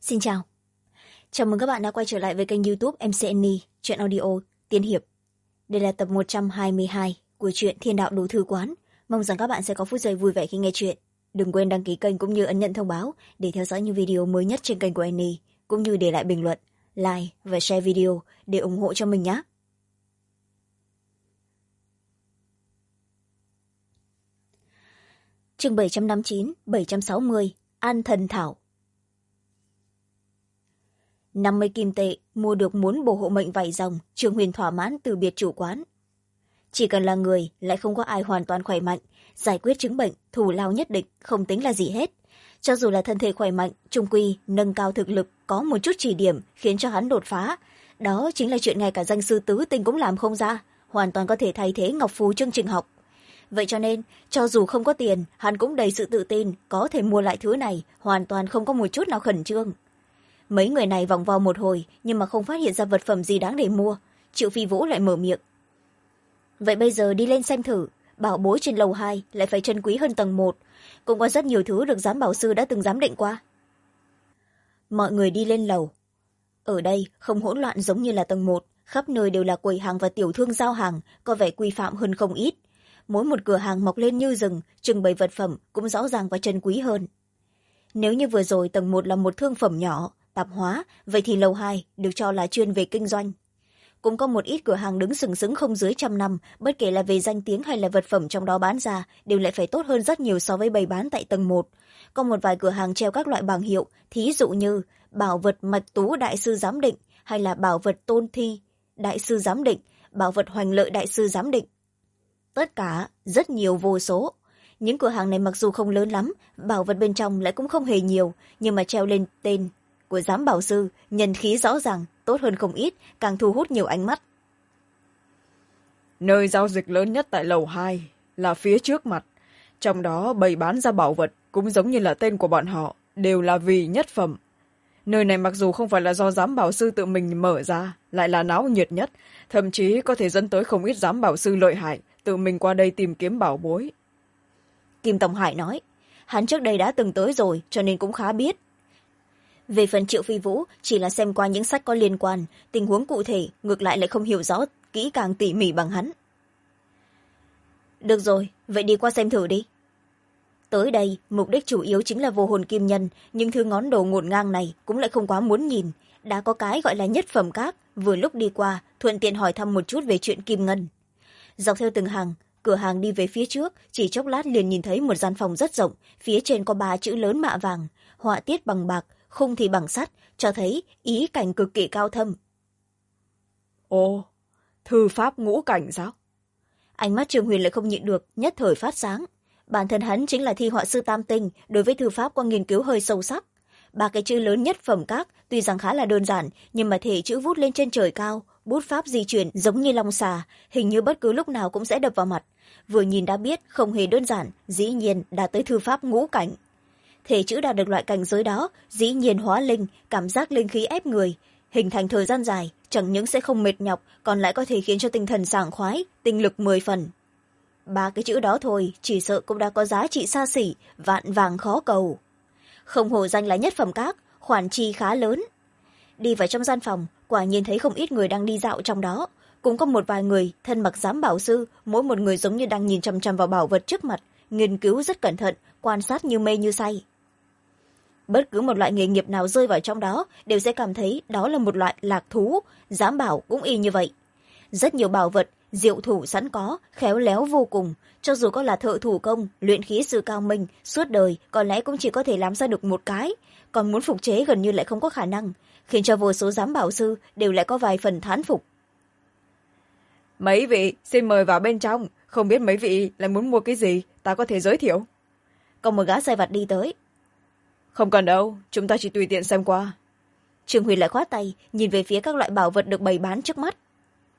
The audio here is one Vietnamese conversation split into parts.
Xin chào. Chào mừng các bạn đã quay trở lại với kênh YouTube MC Annie, truyện audio tiên hiệp. Đây là tập 122 của truyện Thiên Đạo Đồ Thư Quán. Mong rằng các bạn sẽ có phút giây vui vẻ khi nghe truyện. Đừng quên đăng ký kênh cũng như ấn nhận thông báo để theo dõi những video mới nhất trên kênh của Annie, cũng như để lại bình luận, like và share video để ủng hộ cho mình nhé. Chương 759, 760, An Thần Thảo. 50 kim tệ mua được muốn bổ hộ mệnh vảy rồng, Trương Huyền thỏa mãn từ biệt chủ quán. Chỉ cần là người, lại không có ai hoàn toàn khỏe mạnh, giải quyết chứng bệnh, thù lao nhất định, không tính là gì hết. Cho dù là thân thể khỏe mạnh, trung quy, nâng cao thực lực, có một chút chỉ điểm khiến cho hắn đột phá. Đó chính là chuyện ngay cả danh sư tứ tinh cũng làm không ra, hoàn toàn có thể thay thế ngọc phù chương trình học. Vậy cho nên, cho dù không có tiền, hắn cũng đầy sự tự tin, có thể mua lại thứ này, hoàn toàn không có một chút nào khẩn trương. Mấy người này vòng vo một hồi nhưng mà không phát hiện ra vật phẩm gì đáng để mua. Triệu Phi Vũ lại mở miệng. Vậy bây giờ đi lên xem thử, bảo bối trên lầu 2 lại phải trân quý hơn tầng 1. Cũng có rất nhiều thứ được giám bảo sư đã từng giám định qua. Mọi người đi lên lầu. Ở đây không hỗn loạn giống như là tầng 1, khắp nơi đều là quầy hàng và tiểu thương giao hàng, có vẻ quy phạm hơn không ít. Mỗi một cửa hàng mọc lên như rừng, trưng bày vật phẩm cũng rõ ràng và trân quý hơn. Nếu như vừa rồi tầng 1 là một thương phẩm nhỏ, tạp hóa, vậy thì lầu 2 được cho là chuyên về kinh doanh. Cũng có một ít cửa hàng đứng sừng sững không dưới 100 năm, bất kể là về danh tiếng hay là vật phẩm trong đó bán ra, đều lại phải tốt hơn rất nhiều so với bày bán tại tầng 1. Có một vài cửa hàng treo các loại bảng hiệu, thí dụ như bảo vật mạch tú đại sư giám định, hay là bảo vật tôn thi đại sư giám định, bảo vật hoành lợi đại sư giám định. Tất cả rất nhiều vô số. Những cửa hàng này mặc dù không lớn lắm, bảo vật bên trong lại cũng không hề nhiều, nhưng mà treo lên tên của giám bảo sư, nhân khí rõ ràng, tốt hơn không ít, càng thu hút nhiều ánh mắt. Nơi giao dịch lớn nhất tại lầu 2 là phía trước mặt, trong đó bày bán ra bảo vật cũng giống như là tên của bọn họ, đều là vì nhất phẩm. Nơi này mặc dù không phải là do giám bảo sư tự mình mở ra, lại là náo nhiệt nhất, thậm chí có thể dẫn tới không ít giám bảo sư lợi hại tự mình qua đây tìm kiếm bảo bối. Kim Tông Hải nói, hắn trước đây đã từng tới rồi cho nên cũng khá biết. Về phần Triệu Phi Vũ, chỉ là xem qua những sách có liên quan, tình huống cụ thể ngược lại lại không hiểu rõ kỹ càng tỉ mỉ bằng hắn. Được rồi, vậy đi qua xem thử đi. Tới đây, mục đích chủ yếu chính là vô hồn kim nhân, nhưng thứ ngón đồ ngổn ngang này cũng lại không quá muốn nhìn. Đã có cái gọi là nhất phẩm các, vừa lúc đi qua, thuận tiện hỏi thăm một chút về chuyện kim ngân. Dọc theo từng hàng, cửa hàng đi về phía trước, chỉ chốc lát liền nhìn thấy một gian phòng rất rộng, phía trên có 3 chữ lớn mạ vàng, họa tiết bằng bạc, khung thì bằng sắt, cho thấy ý cảnh cực kỳ cao thâm. Ồ, thư pháp ngũ cảnh sao? Ánh mắt Trương Huyền lại không nhịn được, nhất thời phát sáng. Bản thân hắn chính là thi họa sư tam tinh, đối với thư pháp có nghiên cứu hơi sâu sắc. 3 cái chữ lớn nhất phẩm các, tuy rằng khá là đơn giản, nhưng mà thể chữ vút lên trên trời cao, bút pháp di chuyển giống như long xà, hình như bất cứ lúc nào cũng sẽ đập vào mặt. Vừa nhìn đã biết không hề đơn giản, dĩ nhiên đạt tới thư pháp ngũ cảnh. Thể chữ đạt được loại cảnh giới đó, dĩ nhiên hóa linh, cảm giác linh khí ép người, hình thành thời gian dài, chẳng những sẽ không mệt nhọc, còn lại có thể khiến cho tinh thần sảng khoái, tinh lực 10 phần. 3 cái chữ đó thôi, chỉ sợ cũng đã có giá trị xa xỉ, vạn vàng khó cầu. Không hổ danh là nhất phẩm các, khoản chi khá lớn. Đi vào trong gian phòng, quả nhiên thấy không ít người đang đi dạo trong đó. Cũng có một vài người thân mặc giám bảo sư, mỗi một người giống như đang nhìn chằm chằm vào bảo vật trước mặt, nghiên cứu rất cẩn thận, quan sát như mê như say. Bất cứ một loại nghề nghiệp nào rơi vào trong đó đều sẽ cảm thấy đó là một loại lạc thú, giám bảo cũng y như vậy. Rất nhiều bảo vật, diệu thủ sẵn có, khéo léo vô cùng, cho dù có là thợ thủ công, luyện khí sư cao minh, suốt đời có lẽ cũng chỉ có thể làm ra được một cái, còn muốn phục chế gần như lại không có khả năng, khiến cho vô số giám bảo sư đều lại có vài phần thán phục. Mấy vị, xin mời vào bên trong, không biết mấy vị lại muốn mua cái gì, ta có thể giới thiệu. Còn một gã sai vặt đi tới. Không cần đâu, chúng ta chỉ tùy tiện xem qua. Trương Huyền lại khoát tay, nhìn về phía các loại bảo vật được bày bán trước mắt.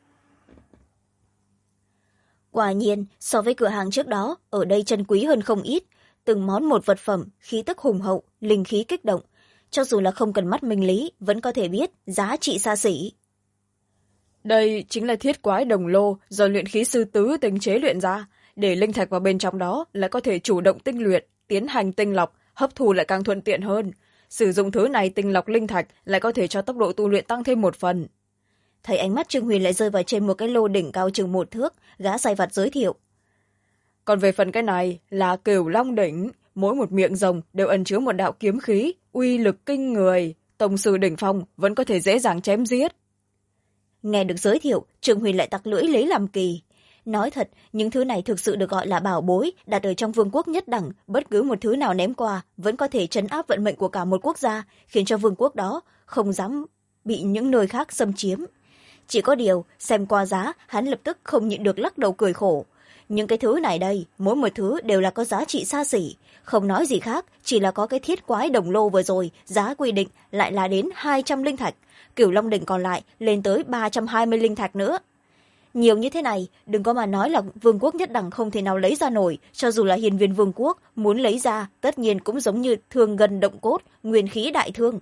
Quả nhiên, so với cửa hàng trước đó, ở đây chân quý hơn không ít. Từng món một vật phẩm, khí tức hùng hậu, linh khí kích động. Cho dù là không cần mắt minh lý, vẫn có thể biết giá trị xa xỉ. Đây chính là thiết quái đồng lô do luyện khí sư tứ tinh chế luyện ra. Để linh thạch vào bên trong đó lại có thể chủ động tinh luyện, tiến hành tinh lọc, hấp thu lại càng thuận tiện hơn. sử dụng thứ này tinh lọc linh thạch lại có thể cho tốc độ tu luyện tăng thêm một phần. Thấy ánh mắt Trương Huyền lại rơi vào trên một cái lô đỉnh cao chừng 1 thước, gã sai vặt giới thiệu. Còn về phần cái này là Cửu Long đỉnh, mỗi một miệng rồng đều ẩn chứa một đạo kiếm khí, uy lực kinh người, tông sư đỉnh phong vẫn có thể dễ dàng chém giết. Nghe được giới thiệu, Trương Huyền lại tặc lưỡi lấy làm kỳ. Nói thật, những thứ này thực sự được gọi là bảo bối, đặt ở trong vương quốc nhất đẳng, bất cứ một thứ nào ném qua vẫn có thể trấn áp vận mệnh của cả một quốc gia, khiến cho vương quốc đó không dám bị những nơi khác xâm chiếm. Chỉ có điều, xem qua giá, hắn lập tức không nhịn được lắc đầu cười khổ. Những cái thứ này đây, mỗi một thứ đều là có giá trị xa xỉ, không nói gì khác, chỉ là có cái thiết quái đồng lô vừa rồi, giá quy định lại là đến 200 linh thạch, Cửu Long đỉnh còn lại lên tới 320 linh thạch nữa. Nhiều như thế này, đừng có mà nói là vương quốc nhất đẳng không thể nào lấy ra nổi, cho dù là hiền viên vương quốc muốn lấy ra, tất nhiên cũng giống như thương gần động cốt, nguyên khí đại thương.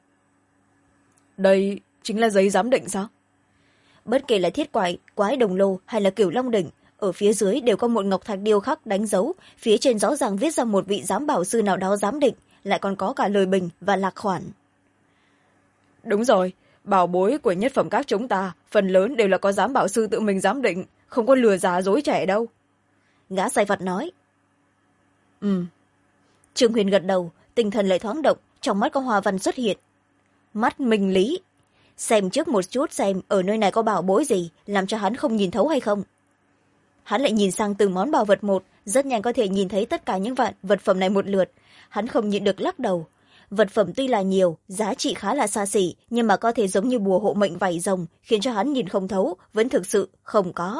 Đây chính là giấy giám định sao? Bất kể là thiết quái đồng lô hay là Cửu Long đỉnh, ở phía dưới đều có một ngọc thạch điêu khắc đánh dấu, phía trên rõ ràng viết ra một vị giám bảo sư nào đó giám định, lại còn có cả lời bình và lạc khoản. Đúng rồi, bảo bối của nhất phẩm các chúng ta phần lớn đều là có giám bảo sư tự mình giám định, không có lừa già dối trẻ đâu. Gã sai vặt nói. Trương Huyền gật đầu, tinh thần lại thoáng động, trong mắt có hoa văn xuất hiện. Mắt minh lý. Xem trước một chút xem ở nơi này có bảo bối gì, làm cho hắn không nhìn thấu hay không. Hắn lại nhìn sang từng món bảo vật một, rất nhanh có thể nhìn thấy tất cả những vật phẩm này một lượt. Hắn không nhịn được lắc đầu. Vật phẩm tuy là nhiều, giá trị khá là xa xỉ, nhưng mà có thể giống như bùa hộ mệnh vảy rồng, khiến cho hắn nhìn không thấu, vẫn thực sự không có.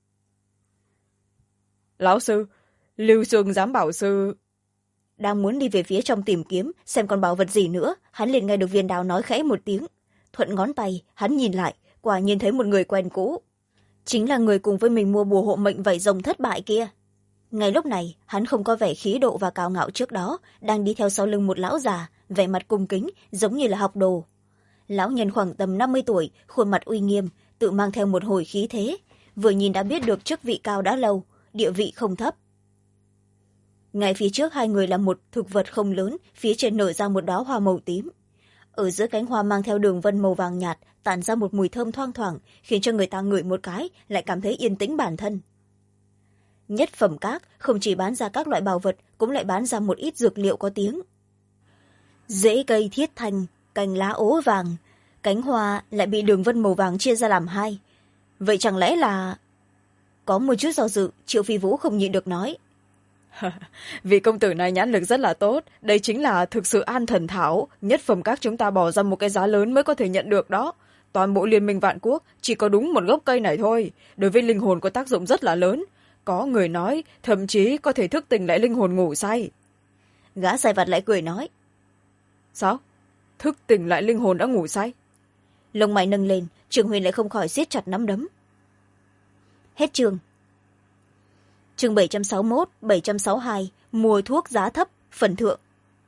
Lão sư, Lưu Sương giám bảo sư... Đang muốn đi về phía trong tìm kiếm, xem còn bảo vật gì nữa, hắn liền nghe được viên đào nói khẽ một tiếng. Thuận ngón tay, hắn nhìn lại, quả nhiên thấy một người quen cũ. Chính là người cùng với mình mua bùa hộ mệnh vảy rồng thất bại kia. Ngay lúc này, hắn không có vẻ khí độ và cao ngạo trước đó, đang đi theo sau lưng một lão già, vẻ mặt cung kính, giống như là học đồ. Lão nhân khoảng tầm 50 tuổi, khuôn mặt uy nghiêm, tự mang theo một hồi khí thế, vừa nhìn đã biết được chức vị cao đã lâu, địa vị không thấp. Ngay phía trước hai người là một thực vật không lớn, phía trên nở ra một đóa hoa màu tím. Ở giữa cánh hoa mang theo đường vân màu vàng nhạt, tản ra một mùi thơm thoang thoảng, khiến cho người ta ngửi một cái, lại cảm thấy yên tĩnh bản thân. Nhất phẩm các không chỉ bán ra các loại bảo vật, cũng lại bán ra một ít dược liệu có tiếng. Rễ cây thiết thanh, cành lá ố vàng, cánh hoa lại bị đường vân màu vàng chia ra làm hai. Vậy chẳng lẽ là... Có một chút do dự, Triệu Phi Vũ không nhịn được nói. Vị công tử này nhãn lực rất là tốt, đây chính là thực sự an thần thảo, nhất phẩm các chúng ta bỏ ra một cái giá lớn mới có thể nhận được đó. Toàn bộ liên minh vạn quốc chỉ có đúng một gốc cây này thôi, đối với linh hồn có tác dụng rất là lớn. Có người nói thậm chí có thể thức tỉnh lại linh hồn ngủ say. Gã sai vặt lại cười nói. Sao? Thức tỉnh lại linh hồn đã ngủ say? Lông mày nâng lên, Trường Huyền lại không khỏi siết chặt nắm đấm. Hết chương. Chương 761, 762, mua thuốc giá thấp, phần thượng.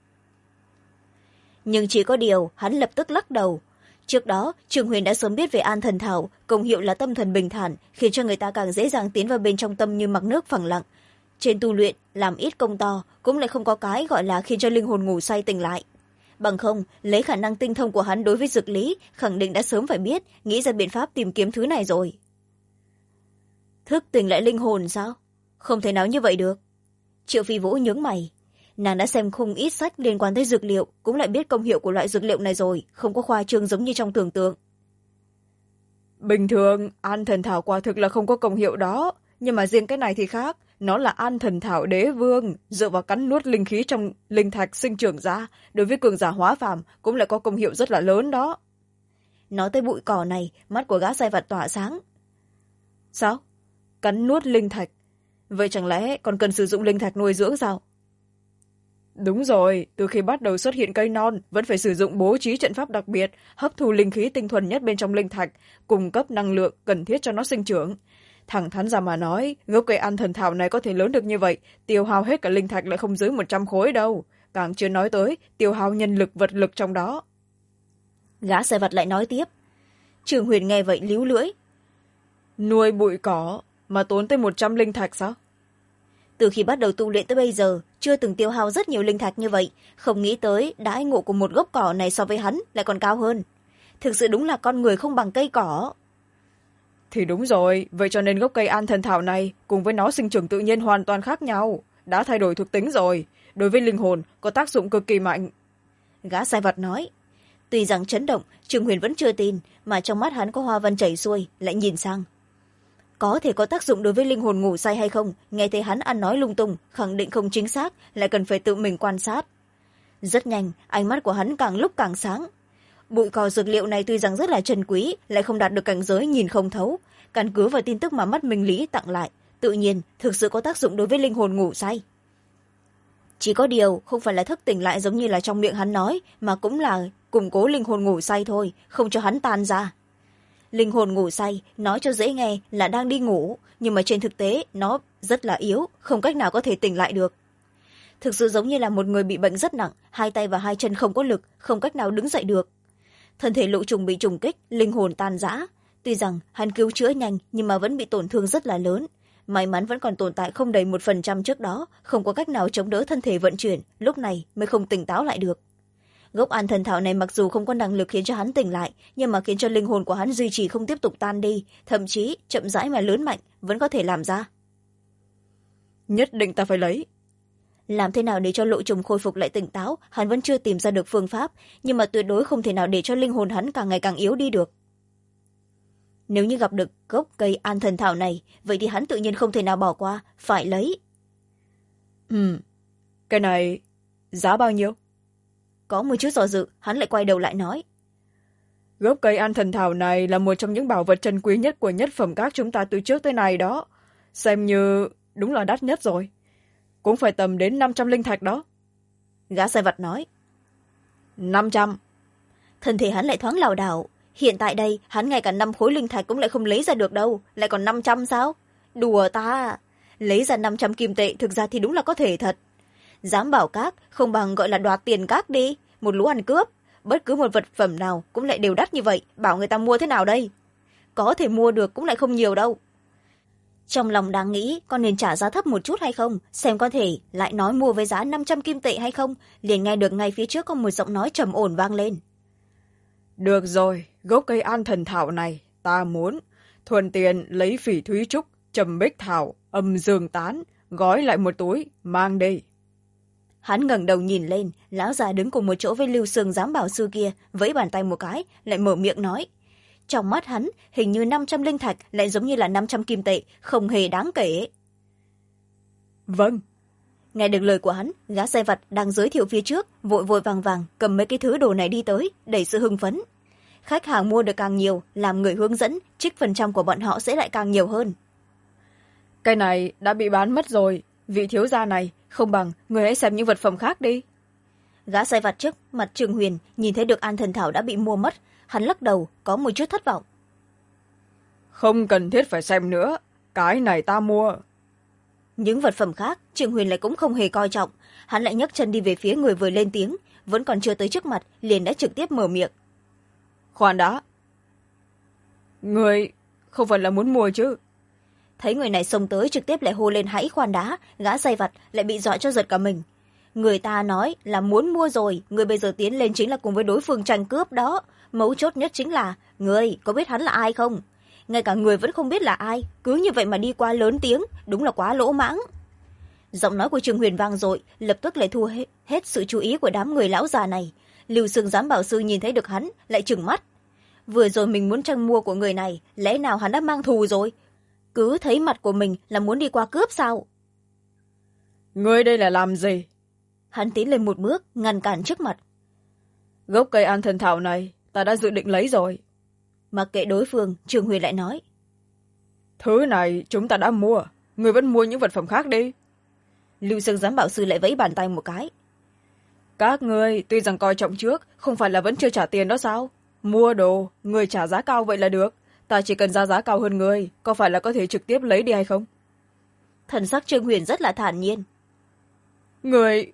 Nhưng chỉ có điều, hắn lập tức lắc đầu. Trước đó, Trường Huyền đã sớm biết về an thần thảo, công hiệu là tâm thần bình thản, khiến cho người ta càng dễ dàng tiến vào bên trong tâm như mặc nước phẳng lặng. Trên tu luyện, làm ít công to, cũng lại không có cái gọi là khiến cho linh hồn ngủ say tỉnh lại. Bằng không, lấy khả năng tinh thông của hắn đối với dược lý, khẳng định đã sớm phải biết, nghĩ ra biện pháp tìm kiếm thứ này rồi. Thức tỉnh lại linh hồn sao? Không thể nào như vậy được. Triệu Phi Vũ nhướng mày. Nàng đã xem không ít sách liên quan tới dược liệu, cũng lại biết công hiệu của loại dược liệu này rồi, không có khoa trương giống như trong tưởng tượng. Bình thường, an thần thảo quả thực là không có công hiệu đó, nhưng mà riêng cái này thì khác. Nó là an thần thảo đế vương, dựa vào cắn nuốt linh khí trong linh thạch sinh trưởng ra, đối với cường giả hóa phàm cũng lại có công hiệu rất là lớn đó. Nói tới bụi cỏ này, mắt của gã sai vặt tỏa sáng. Sao? Cắn nuốt linh thạch? Vậy chẳng lẽ còn cần sử dụng linh thạch nuôi dưỡng sao? Đúng rồi, từ khi bắt đầu xuất hiện cây non, vẫn phải sử dụng bố trí trận pháp đặc biệt, hấp thu linh khí tinh thuần nhất bên trong linh thạch, cung cấp năng lượng cần thiết cho nó sinh trưởng. Thẳng thắn ra mà nói, gốc cây an thần thảo này có thể lớn được như vậy, tiêu hao hết cả linh thạch lại không dưới 100 khối đâu. Càng chưa nói tới, tiêu hao nhân lực vật lực trong đó. Gã sai vặt lại nói tiếp. Trường Huyền nghe vậy líu lưỡi. Nuôi bụi cỏ mà tốn tới 100 linh thạch sao? từ khi bắt đầu tu luyện tới bây giờ chưa từng tiêu hao rất nhiều linh thạch như vậy, không nghĩ tới đãi ngộ của một gốc cỏ này so với hắn lại còn cao hơn. Thực sự đúng là con người không bằng cây cỏ. Thì đúng rồi, vậy cho nên gốc cây an thần thảo này cùng với nó sinh trưởng tự nhiên hoàn toàn khác nhau, đã thay đổi thuộc tính rồi, đối với linh hồn có tác dụng cực kỳ mạnh. Gã sai vật nói. Tuy rằng chấn động, Trương Huyền vẫn chưa tin, mà trong mắt hắn có hoa văn chảy xuôi, lại nhìn sang. Có thể có tác dụng đối với linh hồn ngủ say hay không, nghe thấy hắn ăn nói lung tung, khẳng định không chính xác, lại cần phải tự mình quan sát. Rất nhanh, ánh mắt của hắn càng lúc càng sáng. Bụi cỏ dược liệu này tuy rằng rất là trân quý, lại không đạt được cảnh giới nhìn không thấu. Căn cứ vào tin tức mà mắt Minh Lý tặng lại, tự nhiên thực sự có tác dụng đối với linh hồn ngủ say. Chỉ có điều không phải là thức tỉnh lại giống như là trong miệng hắn nói, mà cũng là củng cố linh hồn ngủ say thôi, không cho hắn tan ra. Linh hồn ngủ say nói cho dễ nghe là đang đi ngủ, nhưng mà trên thực tế nó rất là yếu, không cách nào có thể tỉnh lại được. Thực sự giống như là một người bị bệnh rất nặng, hai tay và hai chân không có lực, không cách nào đứng dậy được. Thân thể Lục Trùng bị trùng kích, linh hồn tan rã. Tuy rằng hắn cứu chữa nhanh nhưng mà vẫn bị tổn thương rất là lớn. May mắn vẫn còn tồn tại không đầy 1% trước đó, không có cách nào chống đỡ thân thể vận chuyển, lúc này mới không tỉnh táo lại được. Gốc an thần thảo này mặc dù không có năng lực khiến cho hắn tỉnh lại, nhưng mà khiến cho linh hồn của hắn duy trì không tiếp tục tan đi, thậm chí chậm rãi mà lớn mạnh, vẫn có thể làm ra. Nhất định ta phải lấy. Làm thế nào để cho Lộ Trùng khôi phục lại tỉnh táo, hắn vẫn chưa tìm ra được phương pháp, nhưng mà tuyệt đối không thể nào để cho linh hồn hắn càng ngày càng yếu đi được. Nếu như gặp được gốc cây an thần thảo này, vậy thì hắn tự nhiên không thể nào bỏ qua, phải lấy. Cái này giá bao nhiêu? Có một chút do dự, hắn lại quay đầu lại nói. Gốc cây an thần thảo này là một trong những bảo vật trân quý nhất của nhất phẩm các chúng ta từ trước tới nay đó. Xem như đúng là đắt nhất rồi. Cũng phải tầm đến 500 linh thạch đó. Gã sai vật nói. 500. Thân thể hắn lại thoáng lảo đảo. Hiện tại đây, hắn ngay cả 5 khối linh thạch cũng lại không lấy ra được đâu. Lại còn 500 sao? Đùa ta. Lấy ra 500 kim tệ thực ra thì đúng là có thể thật. Dám bảo các, không bằng gọi là đoạt tiền các đi. Một lũ ăn cướp. Bất cứ một vật phẩm nào cũng lại đều đắt như vậy. Bảo người ta mua thế nào đây? Có thể mua được cũng lại không nhiều đâu. Trong lòng đang nghĩ có nên trả giá thấp một chút hay không, xem có thể lại nói mua với giá 500 kim tệ hay không, liền nghe được ngay phía trước có một giọng nói trầm ổn vang lên. Được rồi, gốc cây an thần thảo này ta muốn, thuận tiện lấy phỉ thúy trúc, trầm bích thảo, âm dương tán, gói lại một túi, mang đi. Hắn ngẩng đầu nhìn lên, lão già đứng cùng một chỗ với Lưu Sương giám bảo sư kia, vẫy bàn tay một cái, lại mở miệng nói. Trong mắt hắn, hình như 500 linh thạch lại giống như là 500 kim tệ, không hề đáng kể. Vâng. Nghe được lời của hắn, gã sai vặt đang giới thiệu phía trước, vội vội vàng vàng cầm mấy cái thứ đồ này đi tới, đầy sự hưng phấn. Khách hàng mua được càng nhiều, làm người hướng dẫn, trích phần trăm của bọn họ sẽ lại càng nhiều hơn. Cái này đã bị bán mất rồi, vị thiếu gia này, không bằng người hãy xem những vật phẩm khác đi. Gã sai vặt trước mặt Trương Huyền nhìn thấy được an thần thảo đã bị mua mất, hắn lắc đầu, có một chút thất vọng. Không cần thiết phải xem nữa, cái này ta mua. Những vật phẩm khác, Trương Huyền lại cũng không hề coi trọng, hắn lại nhấc chân đi về phía người vừa lên tiếng, vẫn còn chưa tới trước mặt, liền đã trực tiếp mở miệng. Khoan đã. Người không phải là muốn mua chứ? Thấy người này xông tới trực tiếp lại hô lên hãy khoan đã, gã say vặt lại bị dọa cho giật cả mình. Người ta nói là muốn mua rồi, người bây giờ tiến lên chính là cùng với đối phương tranh cướp đó. Mấu chốt nhất chính là, người có biết hắn là ai không? Ngay cả người vẫn không biết là ai, cứ như vậy mà đi qua lớn tiếng, đúng là quá lỗ mãng. Giọng nói của Trương Huyền vang dội, lập tức lại thu hết sự chú ý của đám người lão già này. Lưu Sương giám bảo sư nhìn thấy được hắn, lại trừng mắt. Vừa rồi mình muốn tranh mua của người này, lẽ nào hắn đã mang thù rồi? Cứ thấy mặt của mình là muốn đi qua cướp sao? Ngươi đây là làm gì? Hắn tiến lên một bước, ngăn cản trước mặt. Gốc cây an thần thảo này, ta đã dự định lấy rồi. Mặc kệ đối phương, Trương Huyền lại nói. Thứ này chúng ta đã mua, ngươi vẫn mua những vật phẩm khác đi. Lưu Sương giám bảo sư lại vẫy bàn tay một cái. Các ngươi tuy rằng coi trọng trước, không phải là vẫn chưa trả tiền đó sao? Mua đồ, người trả giá cao vậy là được. Ta chỉ cần ra giá cao hơn người, có phải là có thể trực tiếp lấy đi hay không? Thần sắc Trương Huyền rất là thản nhiên. Người...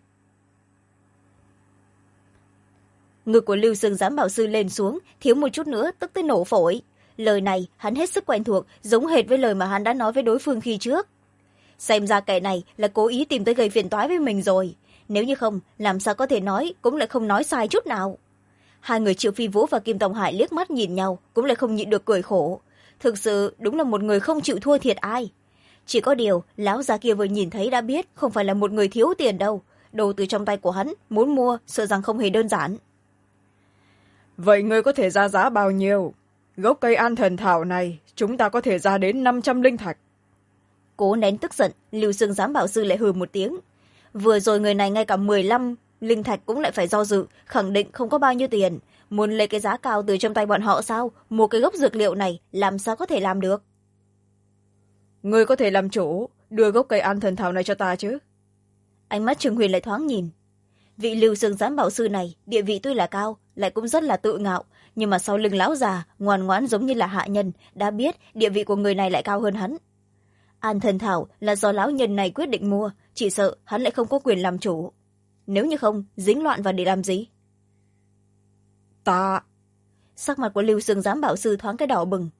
Ngực của Lưu Sương giám bảo sư lên xuống, thiếu một chút nữa tức tới nổ phổi. Lời này hắn hết sức quen thuộc, giống hệt với lời mà hắn đã nói với đối phương khi trước. xem ra kẻ này là cố ý tìm tới gây phiền toái với mình rồi. Nếu như không, làm sao có thể nói, cũng lại không nói sai chút nào. Hai người Triệu Phi Vũ và Kim Tòng Hải liếc mắt nhìn nhau, cũng lại không nhịn được cười khổ. Thực sự đúng là một người không chịu thua thiệt ai. Chỉ có điều lão già kia vừa nhìn thấy đã biết không phải là một người thiếu tiền đâu. Đồ từ trong tay của hắn muốn mua sợ rằng không hề đơn giản. Vậy ngươi có thể ra giá bao nhiêu? Gốc cây an thần thảo này chúng ta có thể ra đến 500 linh thạch. Cố nén tức giận, Lưu Sương giám bảo sư lại hừ một tiếng. Vừa rồi người này ngay cả 15 linh thạch cũng lại phải do dự, khẳng định không có bao nhiêu tiền. Muốn lấy cái giá cao từ trong tay bọn họ sao? Mua cái gốc dược liệu này làm sao có thể làm được? Ngươi có thể làm chủ, đưa gốc cây an thần thảo này cho ta chứ? Ánh mắt Trương Huyền lại thoáng nhìn. Vị Lưu Sương giám bảo sư này địa vị tuy là cao, lại cũng rất là tự ngạo, nhưng mà sau lưng lão già ngoan ngoãn giống như là hạ nhân, đã biết địa vị của người này lại cao hơn hắn. An thần thảo là do lão nhân này quyết định mua, chỉ sợ hắn lại không có quyền làm chủ. Nếu như không, dính loạn vào để làm gì? Ta... Sắc mặt của Lưu Sương giám bảo sư thoáng cái đỏ bừng.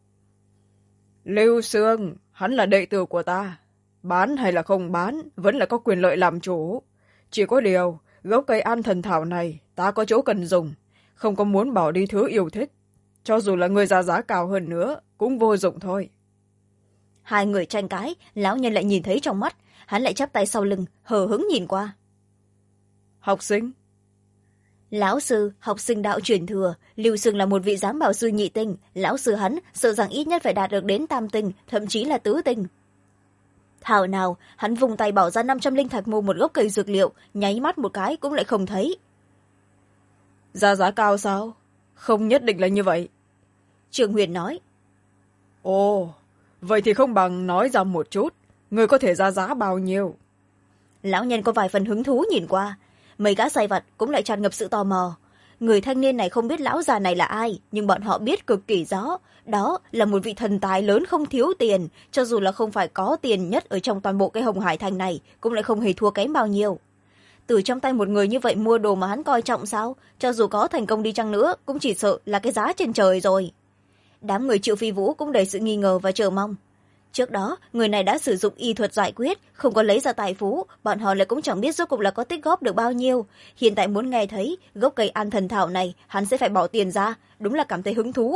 Lưu Sương, hắn là đệ tử của ta. Bán hay là không bán, vẫn là có quyền lợi làm chủ. Chỉ có điều, gốc cây an thần thảo này ta có chỗ cần dùng, không có muốn bỏ đi thứ yêu thích. Cho dù là người ra giá cao hơn nữa, cũng vô dụng thôi. Hai người tranh cãi, lão nhân lại nhìn thấy trong mắt, hắn lại chắp tay sau lưng, hờ hững nhìn qua. Học sinh. Lão sư, học sinh đạo truyền thừa, Lưu Sương là một vị giám bảo sư nhị tinh, lão sư hắn sợ rằng ít nhất phải đạt được đến tam tinh, thậm chí là tứ tinh. Thảo nào, hắn vùng tay bỏ ra 500 linh thạch mua một gốc cây dược liệu, nháy mắt một cái cũng lại không thấy. Ra giá cao sao? Không nhất định là như vậy. Trương Huyền nói. Ồ, vậy thì không bằng nói ra một chút, người có thể ra giá bao nhiêu? Lão nhân có vài phần hứng thú nhìn qua, mấy gã sai vặt cũng lại tràn ngập sự tò mò. Người thanh niên này không biết lão già này là ai, nhưng bọn họ biết cực kỳ rõ, đó là một vị thần tài lớn không thiếu tiền, cho dù là không phải có tiền nhất ở trong toàn bộ cái Hồng Hải Thành này, cũng lại không hề thua kém bao nhiêu. Từ trong tay một người như vậy mua đồ mà hắn coi trọng sao? Cho dù có thành công đi chăng nữa, cũng chỉ sợ là cái giá trên trời rồi. Đám người Triệu Phi Vũ cũng đầy sự nghi ngờ và chờ mong. Trước đó, người này đã sử dụng y thuật giải quyết, không có lấy ra tài phú, bọn họ lại cũng chẳng biết rốt cuộc là có tích góp được bao nhiêu. Hiện tại muốn nghe thấy gốc cây an thần thảo này, hắn sẽ phải bỏ tiền ra, đúng là cảm thấy hứng thú.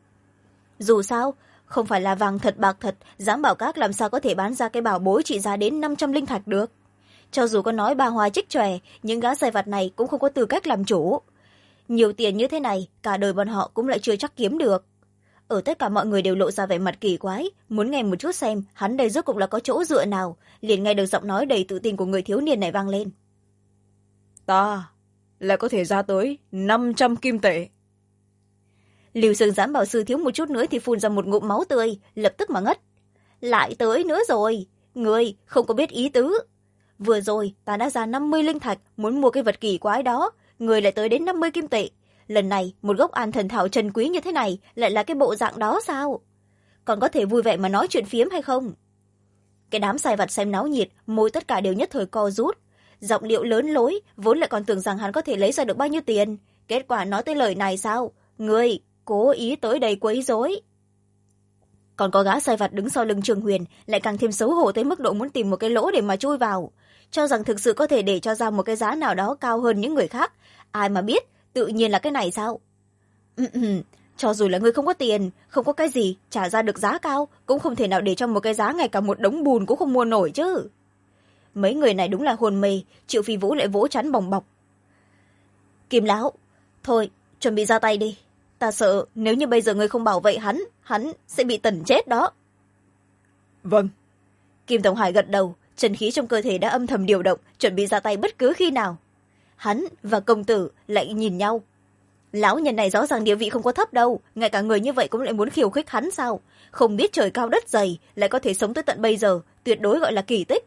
Dù sao, không phải là vàng thật bạc thật, giám bảo các làm sao có thể bán ra cái bảo bối trị giá đến 500 linh thạch được. Cho dù có nói ba hoa trích tròe, những gã sai vặt này cũng không có tư cách làm chủ. Nhiều tiền như thế này, cả đời bọn họ cũng lại chưa chắc kiếm được. Ở tất cả mọi người đều lộ ra vẻ mặt kỳ quái, muốn nghe một chút xem hắn đây rốt cuộc là có chỗ dựa nào, liền nghe được giọng nói đầy tự tin của người thiếu niên này vang lên. Ta lại có thể ra tới 500 kim tệ. Lưu Sương giám bảo sư thiếu một chút nữa thì phun ra một ngụm máu tươi, lập tức mà ngất. Lại tới nữa rồi, người không có biết ý tứ. Vừa rồi ta đã ra 50 linh thạch muốn mua cái vật kỳ quái đó, người lại tới đến 50 kim tệ. Lần này một gốc an thần thảo trân quý như thế này lại là cái bộ dạng đó sao? Còn có thể vui vẻ mà nói chuyện phiếm hay không? Cái đám sai vặt xem náo nhiệt, môi tất cả đều nhất thời co rút. Giọng điệu lớn lối, vốn lại còn tưởng rằng hắn có thể lấy ra được bao nhiêu tiền. Kết quả nói tới lời này sao? Người cố ý tới đây quấy rối. Còn có gã sai vặt đứng sau lưng Trương Huyền lại càng thêm xấu hổ tới mức độ muốn tìm một cái lỗ để mà chui vào, cho rằng thực sự có thể để cho ra một cái giá nào đó cao hơn những người khác. Ai mà biết, tự nhiên là cái này sao? Cho dù là người không có tiền, không có cái gì trả ra được giá cao, cũng không thể nào để cho một cái giá ngay cả một đống bùn cũng không mua nổi chứ. Mấy người này đúng là hồn mê. Triệu Phi Vũ lại vỗ chắn bồng bọc. Kim lão, thôi chuẩn bị ra tay đi, ta sợ nếu như bây giờ người không bảo vệ hắn sẽ bị tẩn chết đó. Vâng. Kim Tổng Hải gật đầu, chân khí trong cơ thể đã âm thầm điều động, chuẩn bị ra tay bất cứ khi nào. Hắn và công tử lại nhìn nhau. Lão nhân này rõ ràng địa vị không có thấp đâu, ngay cả người như vậy cũng lại muốn khiêu khích hắn sao? Không biết trời cao đất dày, lại có thể sống tới tận bây giờ, tuyệt đối gọi là kỳ tích.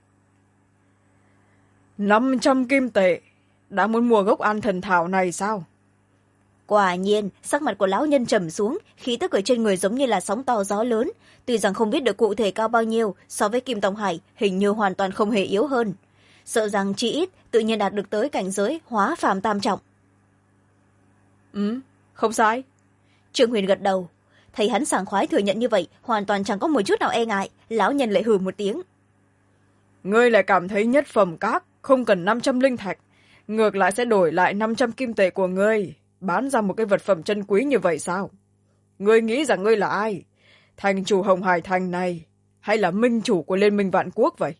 500 kim tệ, đã muốn mua gốc an thần thảo này sao? Quả nhiên, sắc mặt của lão nhân trầm xuống, khí tức ở trên người giống như là sóng to gió lớn. Tuy rằng không biết được cụ thể cao bao nhiêu, so với Kim Tông Hải hình như hoàn toàn không hề yếu hơn. Sợ rằng chỉ ít tự nhiên đạt được tới cảnh giới hóa phàm tam trọng. Không sai. Trương Huyền gật đầu. Thấy hắn sảng khoái thừa nhận như vậy, hoàn toàn chẳng có một chút nào e ngại, lão nhân lại hừ một tiếng. ngươi lại cảm thấy nhất phẩm các không cần 500 linh thạch, ngược lại sẽ đổi lại 500 kim tệ của ngươi, bán ra một cái vật phẩm chân quý như vậy sao? Ngươi nghĩ rằng ngươi là ai? Thành chủ Hồng Hải Thành này, hay là minh chủ của Liên minh Vạn Quốc vậy?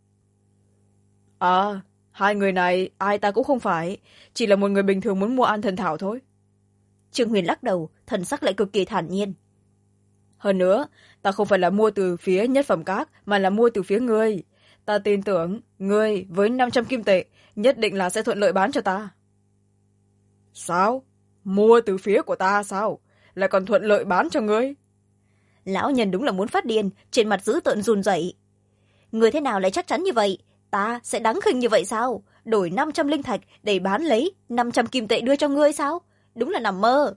À, hai người này ai ta cũng không phải, chỉ là một người bình thường muốn mua An Thần Thảo thôi. Trương Huyền lắc đầu, thần sắc lại cực kỳ thản nhiên. Hơn nữa, ta không phải là mua từ phía nhất phẩm các, mà là mua từ phía ngươi. Ta tin tưởng, ngươi với 500 kim tệ nhất định là sẽ thuận lợi bán cho ta. Sao? Mua từ phía của ta sao? Lại còn thuận lợi bán cho ngươi? Lão nhân đúng là muốn phát điên, trên mặt dữ tợn run rẩy. Người thế nào lại chắc chắn như vậy? Ta sẽ đáng khinh như vậy sao? Đổi 500 linh thạch để bán lấy 500 kim tệ đưa cho ngươi sao? Đúng là nằm mơ.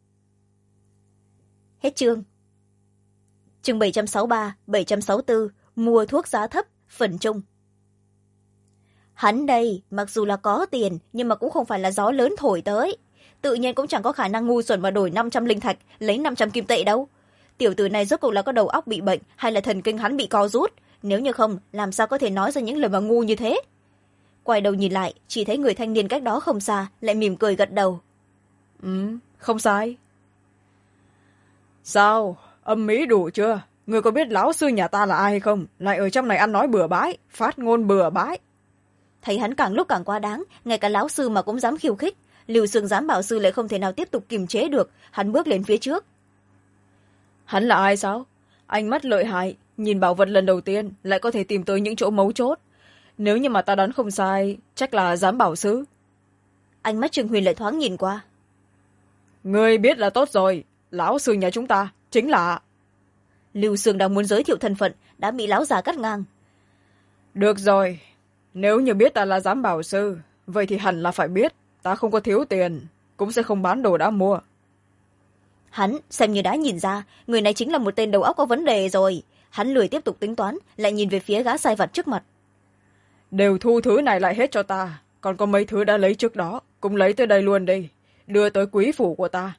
Hết chương. Chương 763, 764, mua thuốc giá thấp, phần chung. Hắn đây, mặc dù là có tiền, nhưng mà cũng không phải là gió lớn thổi tới. Tự nhiên cũng chẳng có khả năng ngu xuẩn mà đổi 500 linh thạch, lấy 500 kim tệ đâu. Tiểu tử này rốt cuộc là có đầu óc bị bệnh, hay là thần kinh hắn bị co rút? Nếu như không, làm sao có thể nói ra những lời mà ngu như thế? Quay đầu nhìn lại, chỉ thấy người thanh niên cách đó không xa, lại mỉm cười gật đầu. Không sai. Sao? Âm mỹ đủ chưa? Người có biết lão sư nhà ta là ai hay không? Lại ở trong này ăn nói bừa bãi, phát ngôn bừa bãi. Thấy hắn càng lúc càng quá đáng, ngay cả lão sư mà cũng dám khiêu khích. Lưu Sương giám bảo sư lại không thể nào tiếp tục kiềm chế được, hắn bước lên phía trước. Hắn là ai sao? Ánh mắt lợi hại, nhìn bảo vật lần đầu tiên lại có thể tìm tới những chỗ mấu chốt. Nếu như mà ta đoán không sai, chắc là giám bảo sư. Ánh mắt Trương Huyền lại thoáng nhìn qua. Ngươi biết là tốt rồi, lão sư nhà chúng ta chính là... Lưu Sương đang muốn giới thiệu thân phận, đã bị lão già cắt ngang. Được rồi, nếu như biết ta là giám bảo sư, vậy thì hẳn là phải biết ta không có thiếu tiền, cũng sẽ không bán đồ đã mua. Hắn xem như đã nhìn ra, người này chính là một tên đầu óc có vấn đề rồi. Hắn lười tiếp tục tính toán, lại nhìn về phía gã sai vặt trước mặt. Đều thu thứ này lại hết cho ta, còn có mấy thứ đã lấy trước đó, cũng lấy tới đây luôn đi, đưa tới quý phủ của ta.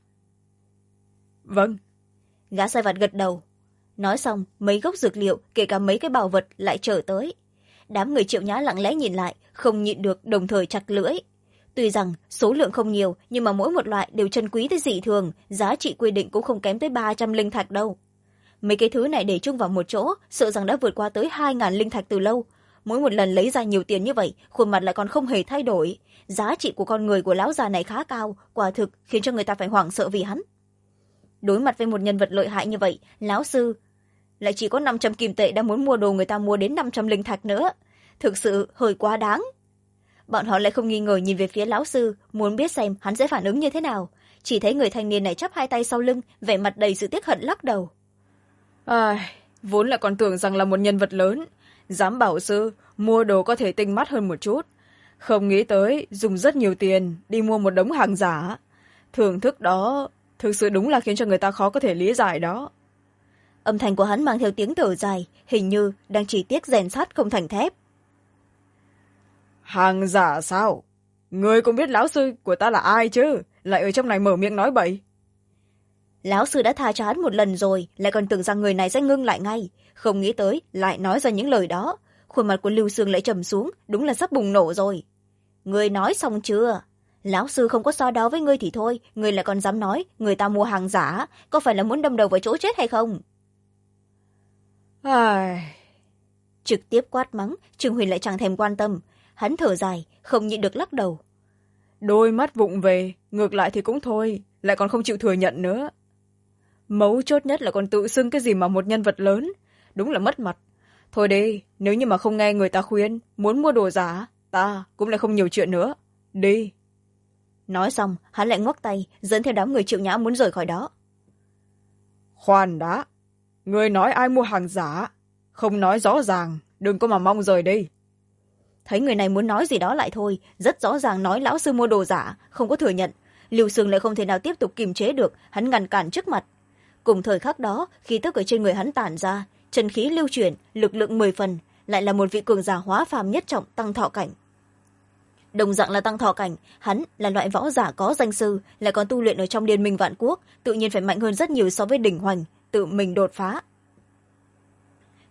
Vâng. Gã sai vặt gật đầu. Nói xong, mấy gốc dược liệu, kể cả mấy cái bảo vật lại trở tới. Đám người Triệu Nhã lặng lẽ nhìn lại, không nhịn được đồng thời chặt lưỡi. Tuy rằng số lượng không nhiều, nhưng mà mỗi một loại đều chân quý tới dị thường, giá trị quy định cũng không kém tới 300 linh thạch đâu. Mấy cái thứ này để chung vào một chỗ, sợ rằng đã vượt qua tới 2.000 linh thạch từ lâu. Mỗi một lần lấy ra nhiều tiền như vậy, khuôn mặt lại còn không hề thay đổi. Giá trị của con người của lão già này khá cao, quả thực khiến cho người ta phải hoảng sợ vì hắn. Đối mặt với một nhân vật lợi hại như vậy, lão sư lại chỉ có 500 kim tệ đã muốn mua đồ người ta mua đến 500 linh thạch nữa. Thực sự hơi quá đáng. Bọn họ lại không nghi ngờ nhìn về phía lão sư, muốn biết xem hắn sẽ phản ứng như thế nào. Chỉ thấy người thanh niên này chắp hai tay sau lưng, vẻ mặt đầy sự tiếc hận lắc đầu. Vốn lại còn tưởng rằng là một nhân vật lớn, giám bảo sư mua đồ có thể tinh mắt hơn một chút, không nghĩ tới dùng rất nhiều tiền đi mua một đống hàng giả. Thưởng thức đó thực sự đúng là khiến cho người ta khó có thể lý giải đó. Âm thanh của hắn mang theo tiếng thở dài, hình như đang chỉ tiếc rèn sắt không thành thép. Hàng giả sao? Ngươi cũng biết lão sư của ta là ai chứ, lại ở trong này mở miệng nói bậy. Lão sư đã tha cho hắn một lần rồi, lại còn tưởng rằng người này sẽ ngưng lại ngay, không nghĩ tới lại nói ra những lời đó. Khuôn mặt của Lưu Sương lại trầm xuống, đúng là sắp bùng nổ rồi. Ngươi nói xong chưa? Lão sư không có so đó với ngươi thì thôi, ngươi lại còn dám nói người ta mua hàng giả, có phải là muốn đâm đầu vào chỗ chết hay không? Trực tiếp quát mắng, Trương Huyền lại chẳng thèm quan tâm. Hắn thở dài, không nhịn được lắc đầu. Đôi mắt vụng về, ngược lại thì cũng thôi, lại còn không chịu thừa nhận nữa. Mấu chốt nhất là còn tự xưng cái gì mà một nhân vật lớn, đúng là mất mặt. Thôi đi, nếu như mà không nghe người ta khuyên, muốn mua đồ giả, ta cũng lại không nhiều chuyện nữa. Đi. Nói xong, hắn lại ngoắc tay, dẫn theo đám người Triệu Nhã muốn rời khỏi đó. Khoan đã, người nói ai mua hàng giả, không nói rõ ràng, đừng có mà mong rời đi. Thấy người này muốn nói gì đó lại thôi, rất rõ ràng nói lão sư mua đồ giả, không có thừa nhận. Lưu Sương lại không thể nào tiếp tục kiềm chế được, hắn ngăn cản trước mặt. Cùng thời khắc đó, khí tức ở trên người hắn tản ra, chân khí lưu chuyển, lực lượng 10 phần, lại là một vị cường giả hóa phàm nhất trọng tăng thọ cảnh. Đồng dạng là tăng thọ cảnh, hắn là loại võ giả có danh sư, lại còn tu luyện ở trong Liên minh Vạn Quốc, tự nhiên phải mạnh hơn rất nhiều so với Đỉnh Hoành, tự mình đột phá.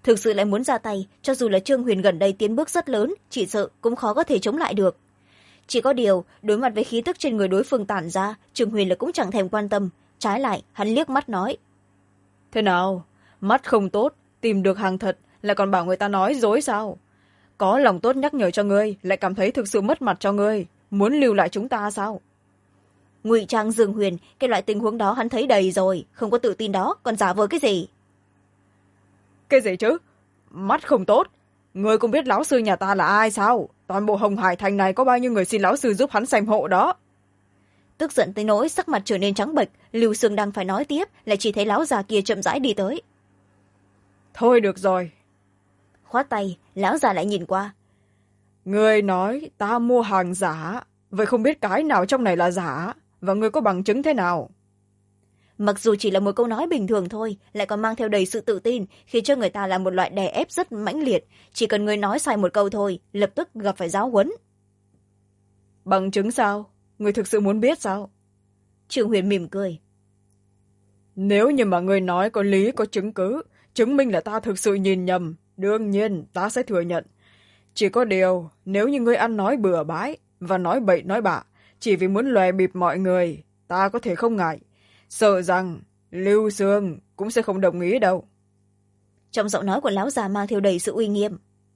thực sự lại muốn ra tay, cho dù là Trương Huyền gần đây tiến bước rất lớn, chỉ sợ cũng khó có thể chống lại được. Chỉ có điều đối mặt với khí tức trên người đối phương tản ra, Trương Huyền là cũng chẳng thèm quan tâm, trái lại hắn liếc mắt nói: thế nào, mắt không tốt tìm được hàng thật lại còn bảo người ta nói dối sao? Có lòng tốt nhắc nhở cho ngươi lại cảm thấy thực sự mất mặt cho ngươi, muốn lưu lại chúng ta sao? Ngụy trang Dương Huyền, cái loại tình huống đó hắn thấy đầy rồi, không có tự tin đó còn giả vờ cái gì? Cái gì chứ? Mắt không tốt? Ngươi cũng biết lão sư nhà ta là ai sao? Toàn bộ Hồng Hải Thành này có bao nhiêu người xin lão sư giúp hắn xem hộ đó. Tức giận tới nỗi sắc mặt trở nên trắng bệch, Lưu Sương đang phải nói tiếp lại chỉ thấy lão già kia chậm rãi đi tới. Thôi được rồi. Khoát tay, lão già lại nhìn qua. Ngươi nói ta mua hàng giả, vậy không biết cái nào trong này là giả, và ngươi có bằng chứng thế nào? Mặc dù chỉ là một câu nói bình thường thôi, lại còn mang theo đầy sự tự tin, khiến cho người ta là một loại đè ép rất mãnh liệt. Chỉ cần người nói sai một câu thôi, lập tức gặp phải giáo huấn. Bằng chứng sao? Ngươi thực sự muốn biết sao? Trương Huyền mỉm cười. Nếu như mà ngươi nói có lý có chứng cứ, chứng minh là ta thực sự nhìn nhầm, đương nhiên ta sẽ thừa nhận. Chỉ có điều, nếu như ngươi ăn nói bừa bãi và nói bậy nói bạ, chỉ vì muốn lòe bịp mọi người, ta có thể không ngại. Sợ rằng Lưu Sương cũng sẽ không đồng ý đâu. Trong giọng nói của lão già mang theo đầy sự uy nghiêm.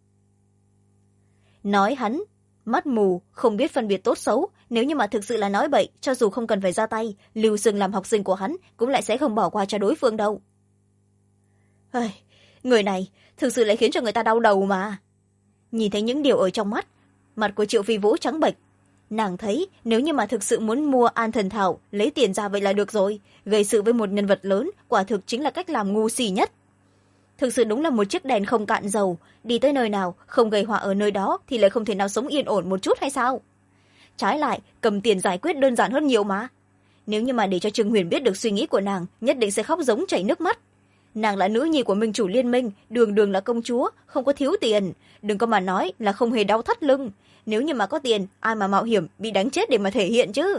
Nói hắn mắt mù, không biết phân biệt tốt xấu, nếu như mà thực sự là nói bậy, cho dù không cần phải ra tay, Lưu Sương làm học sinh của hắn cũng lại sẽ không bỏ qua cho đối phương đâu. Người này thực sự lại khiến cho người ta đau đầu mà. Nhìn thấy những điều ở trong mắt, mặt của Triệu Phi Vũ trắng bệch. Nàng thấy nếu như mà thực sự muốn mua An Thần Thảo, lấy tiền ra vậy là được rồi, gây sự với một nhân vật lớn quả thực chính là cách làm ngu xỉ nhất. Thực sự đúng là một chiếc đèn không cạn dầu, đi tới nơi nào không gây họa ở nơi đó thì lại không thể nào sống yên ổn một chút hay sao? Trái lại cầm tiền giải quyết đơn giản hơn nhiều mà. Nếu như mà để cho Trương Huyền biết được suy nghĩ của nàng, nhất định sẽ khóc giống chảy nước mắt. Nàng là nữ nhi của minh chủ liên minh, đường đường là công chúa, không có thiếu tiền, đừng có mà nói là không hề đau thắt lưng. Nếu như mà có tiền, ai mà mạo hiểm bị đánh chết để mà thể hiện chứ?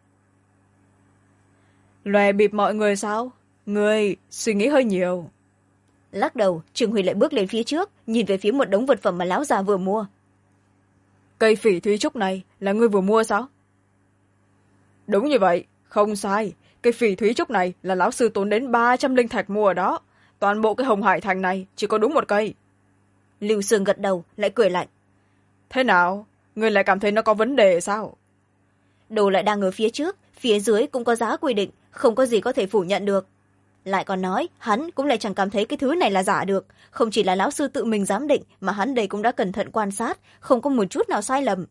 Lòe bịp mọi người sao? Người suy nghĩ hơi nhiều. Lắc đầu, Trương Huyền lại bước lên phía trước, nhìn về phía một đống vật phẩm mà lão già vừa mua. Cây phỉ thúy trúc này là ngươi vừa mua sao? Đúng như vậy, không sai. Cây phỉ thúy trúc này là lão sư tốn đến 300 linh thạch mua ở đó. Toàn bộ cái Hồng Hải Thành này chỉ có đúng một cây. Lưu Sương gật đầu, lại cười lạnh. Thế nào? Ngươi lại cảm thấy nó có vấn đề sao? Đồ lại đang ở phía trước, phía dưới cũng có giá quy định, không có gì có thể phủ nhận được. Lại còn nói, hắn cũng lại chẳng cảm thấy cái thứ này là giả được. Không chỉ là lão sư tự mình giám định, mà hắn đây cũng đã cẩn thận quan sát, không có một chút nào sai lầm.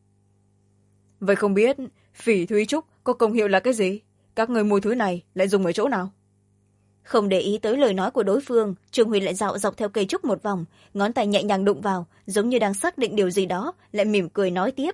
Vậy không biết, phỉ thúy trúc có công hiệu là cái gì? Các người mua thứ này lại dùng ở chỗ nào? Không để ý tới lời nói của đối phương, Trương Huyền lại dạo dọc theo cây trúc một vòng, ngón tay nhẹ nhàng đụng vào, giống như đang xác định điều gì đó, lại mỉm cười nói tiếp.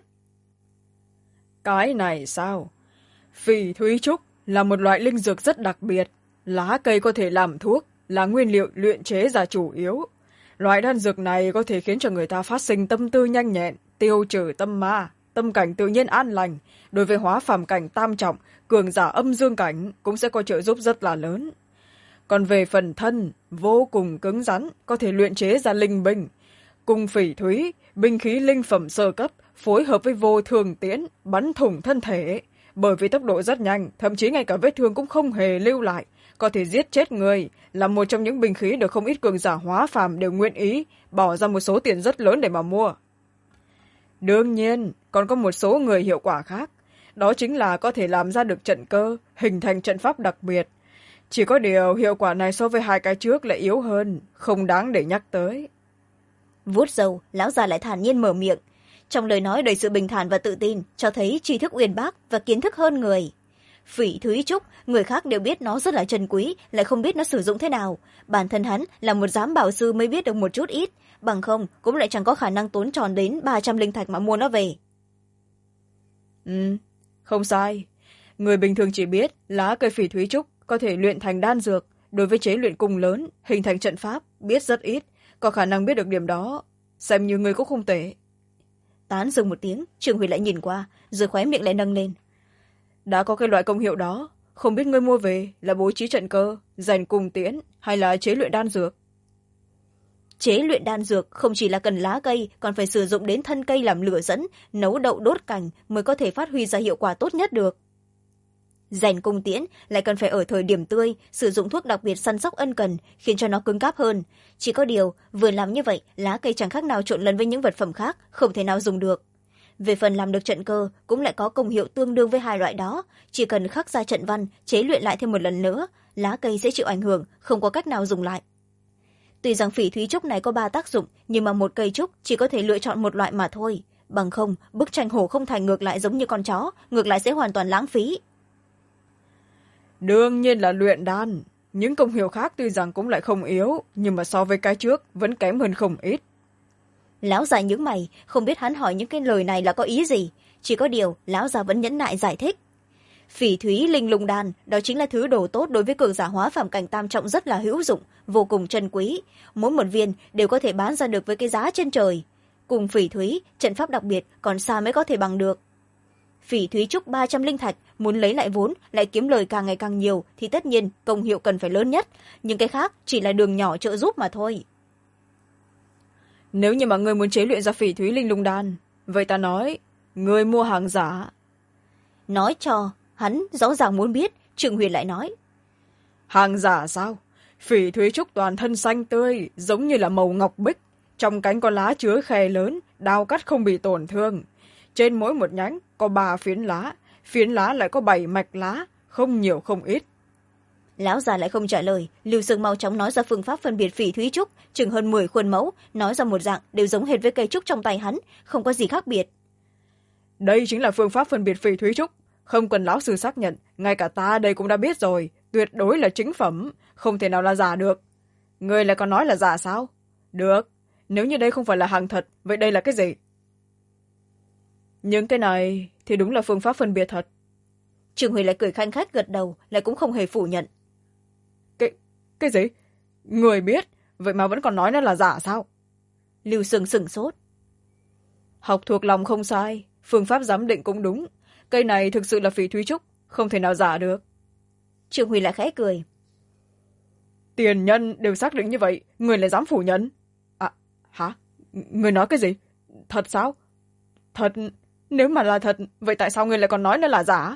Cái này sao? Phỉ thúy trúc là một loại linh dược rất đặc biệt. Lá cây có thể làm thuốc, là nguyên liệu luyện chế ra chủ yếu. Loại đan dược này có thể khiến cho người ta phát sinh tâm tư nhanh nhẹn, tiêu trừ tâm ma, tâm cảnh tự nhiên an lành. Đối với hóa phàm cảnh tam trọng, cường giả âm dương cảnh cũng sẽ có trợ giúp rất là lớn. Còn về phần thân, vô cùng cứng rắn, có thể luyện chế ra linh binh. Cùng phỉ thúy, binh khí linh phẩm sơ cấp, phối hợp với vô thường tiễn, bắn thủng thân thể. Bởi vì tốc độ rất nhanh, thậm chí ngay cả vết thương cũng không hề lưu lại, có thể giết chết người, là một trong những binh khí được không ít cường giả hóa phàm đều nguyện ý, bỏ ra một số tiền rất lớn để mà mua. Đương nhiên, còn có một số người hiệu quả khác, đó chính là có thể làm ra được trận cơ, hình thành trận pháp đặc biệt. Chỉ có điều hiệu quả này so với hai cái trước lại yếu hơn, không đáng để nhắc tới. Vuốt râu, lão già lại thản nhiên mở miệng. Trong lời nói đầy sự bình thản và tự tin, cho thấy tri thức uyên bác và kiến thức hơn người. Phỉ thúy trúc, người khác đều biết nó rất là trân quý, lại không biết nó sử dụng thế nào. Bản thân hắn là một giám bảo sư mới biết được một chút ít, bằng không cũng lại chẳng có khả năng tốn tròn đến 300 linh thạch mà mua nó về. Không sai. Người bình thường chỉ biết lá cây phỉ thúy trúc có thể luyện thành đan dược, đối với chế luyện cung lớn, hình thành trận pháp, biết rất ít, có khả năng biết được điểm đó, xem như người cũng không tệ. Tán dừng một tiếng, Trương Huyền lại nhìn qua, rồi khóe miệng lại nâng lên. Đã có cái loại công hiệu đó, không biết ngươi mua về là bố trí trận cơ, giành cùng tiễn hay là chế luyện đan dược? chế luyện đan dược không chỉ là cần lá cây, còn phải sử dụng đến thân cây làm lửa dẫn, nấu đậu đốt cành mới có thể phát huy ra hiệu quả tốt nhất được. Rèn cung tiễn lại cần phải ở thời điểm tươi, sử dụng thuốc đặc biệt săn sóc ân cần, khiến cho nó cứng cáp hơn. Chỉ có điều, vừa làm như vậy, lá cây chẳng khác nào trộn lẫn với những vật phẩm khác, không thể nào dùng được. Về phần làm được trận cơ, cũng lại có công hiệu tương đương với hai loại đó. Chỉ cần khắc ra trận văn, chế luyện lại thêm một lần nữa, lá cây sẽ chịu ảnh hưởng, không có cách nào dùng lại. Tuy rằng phỉ thúy trúc này có 3 tác dụng, nhưng mà một cây trúc chỉ có thể lựa chọn một loại mà thôi. Bằng không, bức tranh hổ không thành ngược lại giống như con chó, ngược lại sẽ hoàn toàn lãng phí. Đương nhiên là luyện đan. Những công hiệu khác tuy rằng cũng lại không yếu, nhưng mà so với cái trước vẫn kém hơn không ít. Lão già nhướng mày, không biết hắn hỏi những cái lời này là có ý gì. Chỉ có điều, lão già vẫn nhẫn nại giải thích. Phỉ thúy linh lung đan, đó chính là thứ đồ tốt đối với cường giả hóa phàm cảnh tam trọng, rất là hữu dụng, vô cùng trân quý. Mỗi một viên đều có thể bán ra được với cái giá trên trời. Cùng phỉ thúy, trận pháp đặc biệt còn xa mới có thể bằng được. Phỉ thúy trúc 300 linh thạch, muốn lấy lại vốn, lại kiếm lời càng ngày càng nhiều thì tất nhiên công hiệu cần phải lớn nhất, nhưng cái khác chỉ là đường nhỏ trợ giúp mà thôi. Nếu như mà ngươi muốn chế luyện ra phỉ thúy linh lung đan, vậy ta nói, ngươi mua hàng giả. Nói cho hắn rõ ràng muốn biết, Trương Huyền lại nói. Hàng giả sao? Phỉ thúy trúc toàn thân xanh tươi, giống như là màu ngọc bích, trong cánh có lá chứa khe lớn, đao cắt không bị tổn thương. Trên mỗi một nhánh có 3 phiến lá lại có 7 mạch lá, không nhiều không ít. Lão già lại không trả lời, Lưu Sương mau chóng nói ra phương pháp phân biệt phỉ thúy trúc, chừng hơn 10 khuôn mẫu, nói ra một dạng đều giống hệt với cây trúc trong tay hắn, không có gì khác biệt. Đây chính là phương pháp phân biệt phỉ thúy trúc, không cần lão sư xác nhận, ngay cả ta đây cũng đã biết rồi, tuyệt đối là chính phẩm, không thể nào là giả được. Người lại còn nói là giả sao? Được, nếu như đây không phải là hàng thật, vậy đây là cái gì? Những cái này thì đúng là phương pháp phân biệt thật. Trương Huy lại cười khanh khách gật đầu, lại cũng không hề phủ nhận. Cái gì? Người biết, vậy mà vẫn còn nói nó là giả sao? Lưu Sương sửng sốt. Học thuộc lòng không sai, phương pháp giám định cũng đúng. Cây này thực sự là phỉ thúy trúc, không thể nào giả được. Trương Huy lại khẽ cười. Tiền nhân đều xác định như vậy, người lại dám phủ nhận? À, hả? Người nói cái gì? Thật sao? Thật? Nếu mà là thật, vậy tại sao người lại còn nói nó là giả?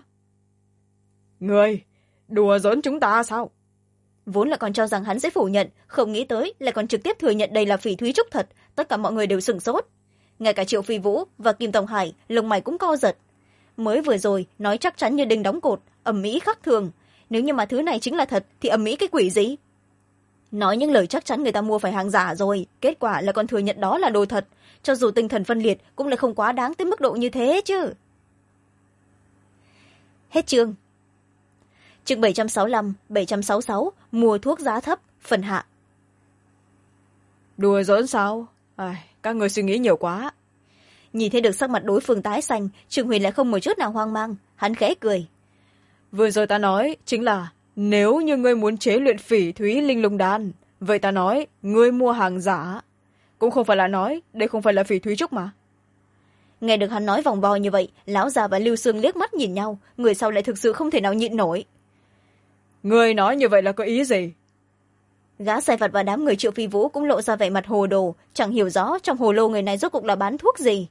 Người, đùa giỡn chúng ta sao? Vốn là còn cho rằng hắn sẽ phủ nhận, không nghĩ tới lại còn trực tiếp thừa nhận đây là phỉ thúy trúc thật. Tất cả mọi người đều sửng sốt. Ngay cả Triệu Phi Vũ và Kim Tòng Hải, lông mày cũng co giật. Mới vừa rồi nói chắc chắn như đinh đóng cột, ầm ĩ khác thường. Nếu như mà thứ này chính là thật thì ầm ĩ cái quỷ gì? Nói những lời chắc chắn người ta mua phải hàng giả rồi, kết quả là còn thừa nhận đó là đồ thật. Cho dù tinh thần phân liệt cũng lại không quá đáng tới mức độ như thế chứ. Hết chương. Chương 765, 766, mua thuốc giá thấp, phần hạ. Đùa giỡn sao? Các người suy nghĩ nhiều quá. Nhìn thấy được sắc mặt đối phương tái xanh, Trương Huyền lại không một chút nào hoang mang, hắn khẽ cười. Vừa rồi ta nói chính là nếu như ngươi muốn chế luyện phỉ thúy linh lung đan, vậy ta nói ngươi mua hàng giả. Cũng không phải là nói đây không phải là phỉ thúy trúc mà. Nghe được hắn nói vòng vo như vậy, lão già và Lưu Sương liếc mắt nhìn nhau, người sau lại thực sự không thể nào nhịn nổi. Ngươi nói như vậy là có ý gì? Gã sai vặt và đám người Triệu Phi Vũ cũng lộ ra vẻ mặt hồ đồ, chẳng hiểu rõ trong hồ lô người này rốt cuộc là bán thuốc gì.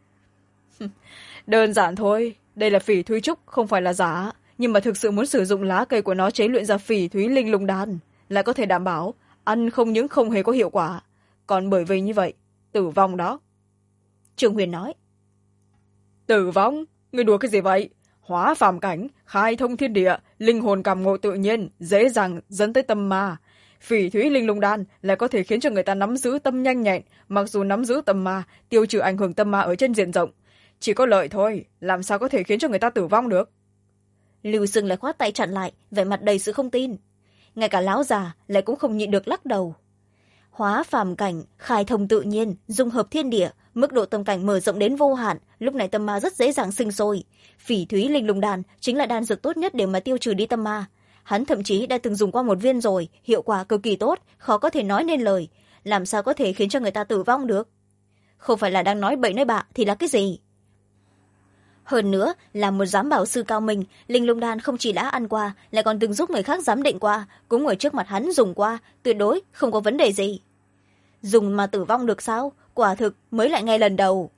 Đơn giản thôi, đây là phỉ thúy trúc, không phải là giả, nhưng mà thực sự muốn sử dụng lá cây của nó chế luyện ra phỉ thúy linh lung đan, lại có thể đảm bảo ăn không những không hề có hiệu quả, còn bởi vì như vậy tử vong đó. Trương Huyền nói. Tử vong? Người đùa cái gì vậy? Hóa phàm cảnh, khai thông thiên địa, linh hồn cảm ngộ tự nhiên, dễ dàng dẫn tới tâm ma. Phỉ thúy linh lung đan lại có thể khiến cho người ta nắm giữ tâm nhanh nhẹn, mặc dù nắm giữ tâm ma, tiêu trừ ảnh hưởng tâm ma ở trên diện rộng. Chỉ có lợi thôi, làm sao có thể khiến cho người ta tử vong được? Lưu Sương lại khoát tay chặn lại, vẻ mặt đầy sự không tin. Ngay cả lão già lại cũng không nhịn được lắc đầu. Hóa phàm cảnh, khai thông tự nhiên, dung hợp thiên địa, mức độ tâm cảnh mở rộng đến vô hạn, lúc này tâm ma rất dễ dàng sinh sôi. Phỉ thúy linh lung đan chính là đan dược tốt nhất để mà tiêu trừ đi tâm ma. Hắn thậm chí đã từng dùng qua một viên rồi, hiệu quả cực kỳ tốt, khó có thể nói nên lời. Làm sao có thể khiến cho người ta tử vong được? Không phải là đang nói bậy nói bạ thì là cái gì? Hơn nữa, là một giám bảo sư cao minh, linh lung đan không chỉ đã ăn qua, lại còn từng giúp người khác giám định qua, cũng ở trước mặt hắn dùng qua, tuyệt đối không có vấn đề gì. dùng mà tử vong được sao? Quả thực mới lại nghe lần đầu.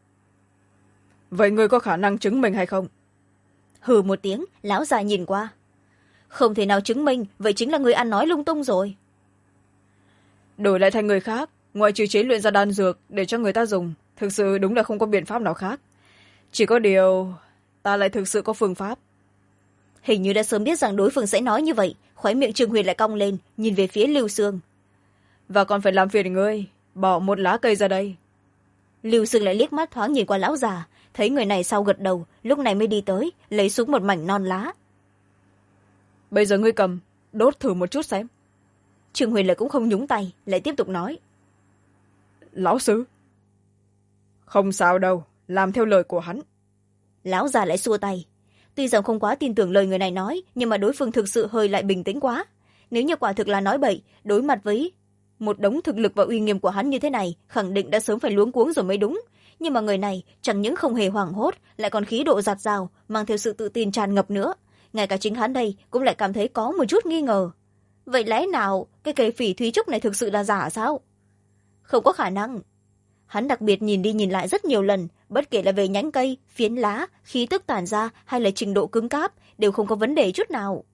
Vậy ngươi có khả năng chứng minh hay không? Hừ một tiếng, lão già nhìn qua. Không thể nào chứng minh, vậy chính là người ăn nói lung tung rồi. Đổi lại thành người khác, ngoại trừ chế luyện ra đan dược để cho người ta dùng, thực sự đúng là không có biện pháp nào khác. Chỉ có điều ta lại thực sự có phương pháp. Hình như đã sớm biết rằng đối phương sẽ nói như vậy, khóe miệng Trương Huyền lại cong lên, nhìn về phía Lưu Sương. Và còn phải làm phiền ngươi, bỏ một lá cây ra đây. Lưu Sương lại liếc mắt thoáng nhìn qua lão già, thấy người này sau gật đầu, lúc này mới đi tới, lấy xuống một mảnh non lá. Bây giờ ngươi cầm, đốt thử một chút xem. Trương Huyền lại cũng không nhúng tay, lại tiếp tục nói. Lão sư. Không sao đâu, làm theo lời của hắn. Lão già lại xua tay. Tuy rằng không quá tin tưởng lời người này nói, nhưng mà đối phương thực sự hơi lại bình tĩnh quá. Nếu như quả thực là nói bậy, đối mặt với một đống thực lực và uy nghiêm của hắn như thế này, khẳng định đã sớm phải luống cuống rồi mới đúng. Nhưng mà người này chẳng những không hề hoảng hốt, lại còn khí độ dạt dào, mang theo sự tự tin tràn ngập nữa. Ngay cả chính hắn đây cũng lại cảm thấy có một chút nghi ngờ. Vậy lẽ nào cái cây phỉ thúy trúc này thực sự là giả sao? Không có khả năng. Hắn đặc biệt nhìn đi nhìn lại rất nhiều lần, bất kể là về nhánh cây, phiến lá, khí tức tản ra hay là trình độ cứng cáp, đều không có vấn đề chút nào.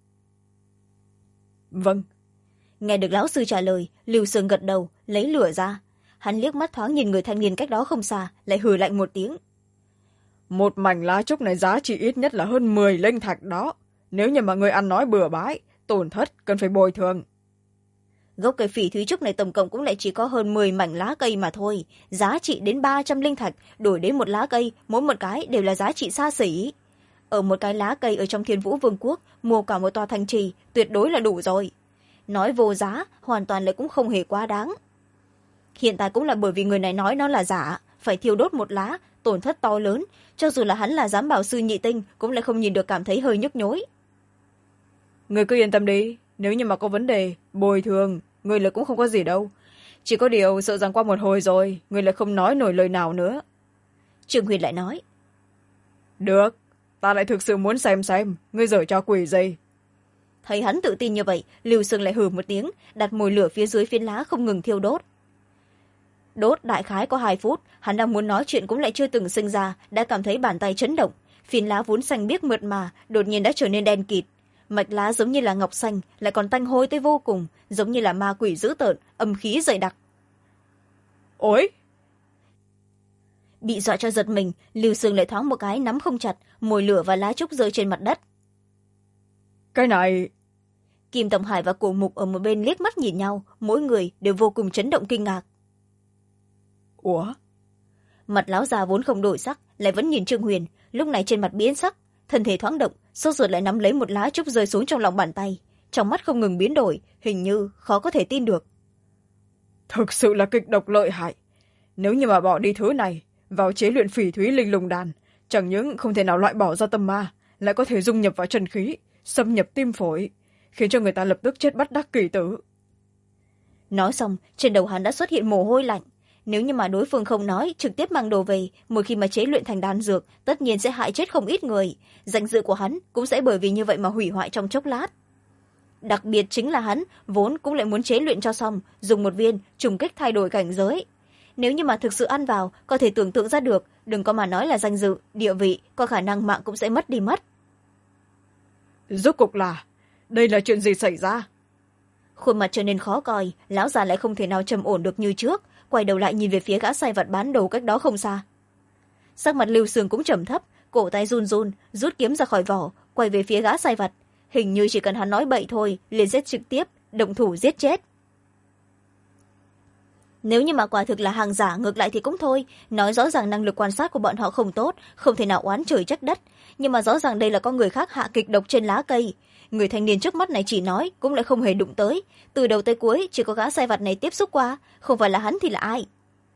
Vâng. Nghe được lão sư trả lời, Lưu Sương gật đầu, lấy lửa ra. Hắn liếc mắt thoáng nhìn người thanh niên cách đó không xa, lại hừ lạnh một tiếng. Một mảnh lá trúc này giá trị ít nhất là hơn 10 linh thạch đó. Nếu như mà người ăn nói bừa bãi, tổn thất cần phải bồi thường. Gốc cây phỉ thúy trúc này tổng cộng cũng lại chỉ có hơn 10 mảnh lá cây mà thôi, giá trị đến 300 linh thạch, đổi đến một lá cây, mỗi một cái đều là giá trị xa xỉ. Ở một cái lá cây ở trong Thiên Vũ Vương quốc, mua cả một tòa thành trì, tuyệt đối là đủ rồi. Nói vô giá, hoàn toàn lại cũng không hề quá đáng. Hiện tại cũng là bởi vì người này nói nó là giả, phải thiêu đốt một lá, tổn thất to lớn, cho dù là hắn là giám bảo sư nhị tinh, cũng lại không nhìn được cảm thấy hơi nhức nhối. Người cứ yên tâm đi, nếu như mà có vấn đề, bồi thường, người lại cũng không có gì đâu. Chỉ có điều sợ rằng qua một hồi rồi, người lại không nói nổi lời nào nữa. Trương Huyền lại nói. Được, ta lại thực sự muốn xem, ngươi giở trò quỷ gì. Thấy hắn tự tin như vậy, Lưu Sương lại hừ một tiếng, đặt mồi lửa phía dưới phiến lá không ngừng thiêu đốt. Đốt đại khái có 2 phút, hắn đang muốn nói chuyện cũng lại chưa từng sinh ra, đã cảm thấy bàn tay chấn động. Phiến lá vốn xanh biếc mượt mà, đột nhiên đã trở nên đen kịt. Mạch lá giống như là ngọc xanh, lại còn tanh hôi tới vô cùng, giống như là ma quỷ dữ tợn, âm khí dày đặc. Ôi! Bị dọa cho giật mình, Lưu Sương lại thoáng một cái nắm không chặt, mồi lửa và lá trúc rơi trên mặt đất. Cái này... Kim Tổng Hải và Cổ Mục ở một bên liếc mắt nhìn nhau, mỗi người đều vô cùng chấn động kinh ngạc. Ủa? Mặt lão già vốn không đổi sắc, lại vẫn nhìn Trương Huyền, lúc này trên mặt biến sắc, thân thể thoáng động, sốt ruột lại nắm lấy một lá trúc rơi xuống trong lòng bàn tay, trong mắt không ngừng biến đổi, hình như khó có thể tin được. Thực sự là kịch độc lợi hại. Nếu như mà bỏ đi thứ này vào chế luyện phỉ thúy linh lùng đàn, chẳng những không thể nào loại bỏ ra tâm ma, lại có thể dung nhập vào chân khí, xâm nhập tim phổi, khiến cho người ta lập tức chết bất đắc kỳ tử. Nói xong, trên đầu hắn đã xuất hiện mồ hôi lạnh. Nếu như mà đối phương không nói, trực tiếp mang đồ về, một khi mà chế luyện thành đan dược, tất nhiên sẽ hại chết không ít người. Danh dự của hắn cũng sẽ bởi vì như vậy mà hủy hoại trong chốc lát. Đặc biệt chính là hắn vốn cũng lại muốn chế luyện cho xong, dùng một viên trùng kích thay đổi cảnh giới. Nếu như mà thực sự ăn vào, có thể tưởng tượng ra được, đừng có mà nói là danh dự, địa vị, có khả năng mạng cũng sẽ mất đi mất. Rốt cuộc là, đây là chuyện gì xảy ra? Khuôn mặt trở nên khó coi, lão già lại không thể nào trầm ổn được như trước, quay đầu lại nhìn về phía gã sai vặt bán đồ cách đó không xa. Sắc mặt Lưu Sương cũng trầm thấp, cổ tay run run, rút kiếm ra khỏi vỏ, quay về phía gã sai vặt. Hình như chỉ cần hắn nói bậy thôi, liền sẽ trực tiếp động thủ giết chết. Nếu như mà quả thực là hàng giả, ngược lại thì cũng thôi, nói rõ ràng năng lực quan sát của bọn họ không tốt, không thể nào oán trời trách đất, nhưng mà rõ ràng đây là có người khác hạ kịch độc trên lá cây. Người thanh niên trước mắt này chỉ nói, cũng lại không hề đụng tới, từ đầu tới cuối chỉ có gã sai vặt này tiếp xúc qua, không phải là hắn thì là ai?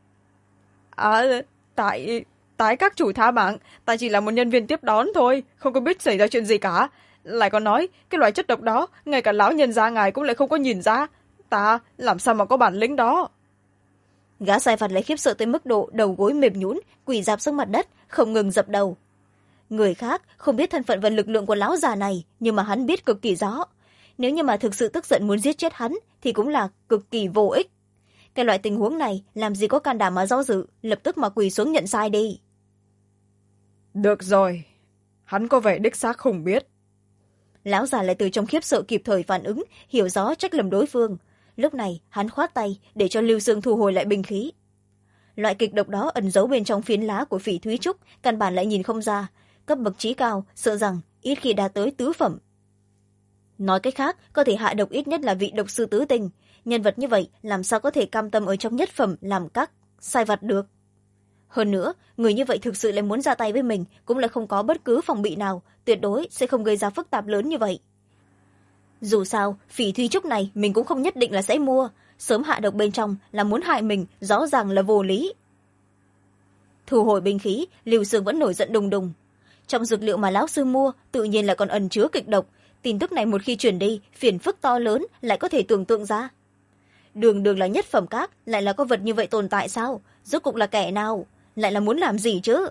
Tại các chủ tha mạng, ta chỉ là một nhân viên tiếp đón thôi, không có biết xảy ra chuyện gì cả. Lại còn nói, cái loại chất độc đó, ngay cả lão nhân gia ngài cũng lại không có nhìn ra. Ta làm sao mà có bản lĩnh đó? Gã sai vặt lại khiếp sợ tới mức độ đầu gối mềm nhũn, quỳ rạp xuống mặt đất, không ngừng dập đầu. Người khác không biết thân phận và lực lượng của lão già này, nhưng mà hắn biết cực kỳ rõ. Nếu như mà thực sự tức giận muốn giết chết hắn, thì cũng là cực kỳ vô ích. cái loại tình huống này làm gì có can đảm mà do dự, lập tức mà quỳ xuống nhận sai đi. Được rồi, hắn có vẻ đích xác không biết. Lão già lại từ trong khiếp sợ kịp thời phản ứng, hiểu rõ trách lầm đối phương. Lúc này hắn khoát tay để cho Lưu Sương thu hồi lại binh khí. Loại kịch độc đó ẩn giấu bên trong phiến lá của Phỉ Thúy Trúc, căn bản lại nhìn không ra. Cấp bậc trí cao sợ rằng ít khi đạt tới tứ phẩm. Nói cách khác, có thể hạ độc ít nhất là vị độc sư tứ tinh. Nhân vật như vậy làm sao có thể cam tâm ở trong nhất phẩm làm các sai vặt được. Hơn nữa, người như vậy thực sự lại muốn ra tay với mình cũng lại không có bất cứ phòng bị nào, tuyệt đối sẽ không gây ra phức tạp lớn như vậy. Dù sao, Phỉ Thúy Trúc này mình cũng không nhất định là sẽ mua. Sớm hạ độc bên trong là muốn hại mình, rõ ràng là vô lý. Thu hồi binh khí, Lưu Sương vẫn nổi giận đùng đùng. Trong dược liệu mà lão sư mua tự nhiên là còn ẩn chứa kịch độc. Tin tức này một khi truyền đi, phiền phức to lớn lại có thể tưởng tượng ra. Đường đường là nhất phẩm các, lại là có vật như vậy tồn tại sao? Rốt cục là kẻ nào? Lại là muốn làm gì chứ?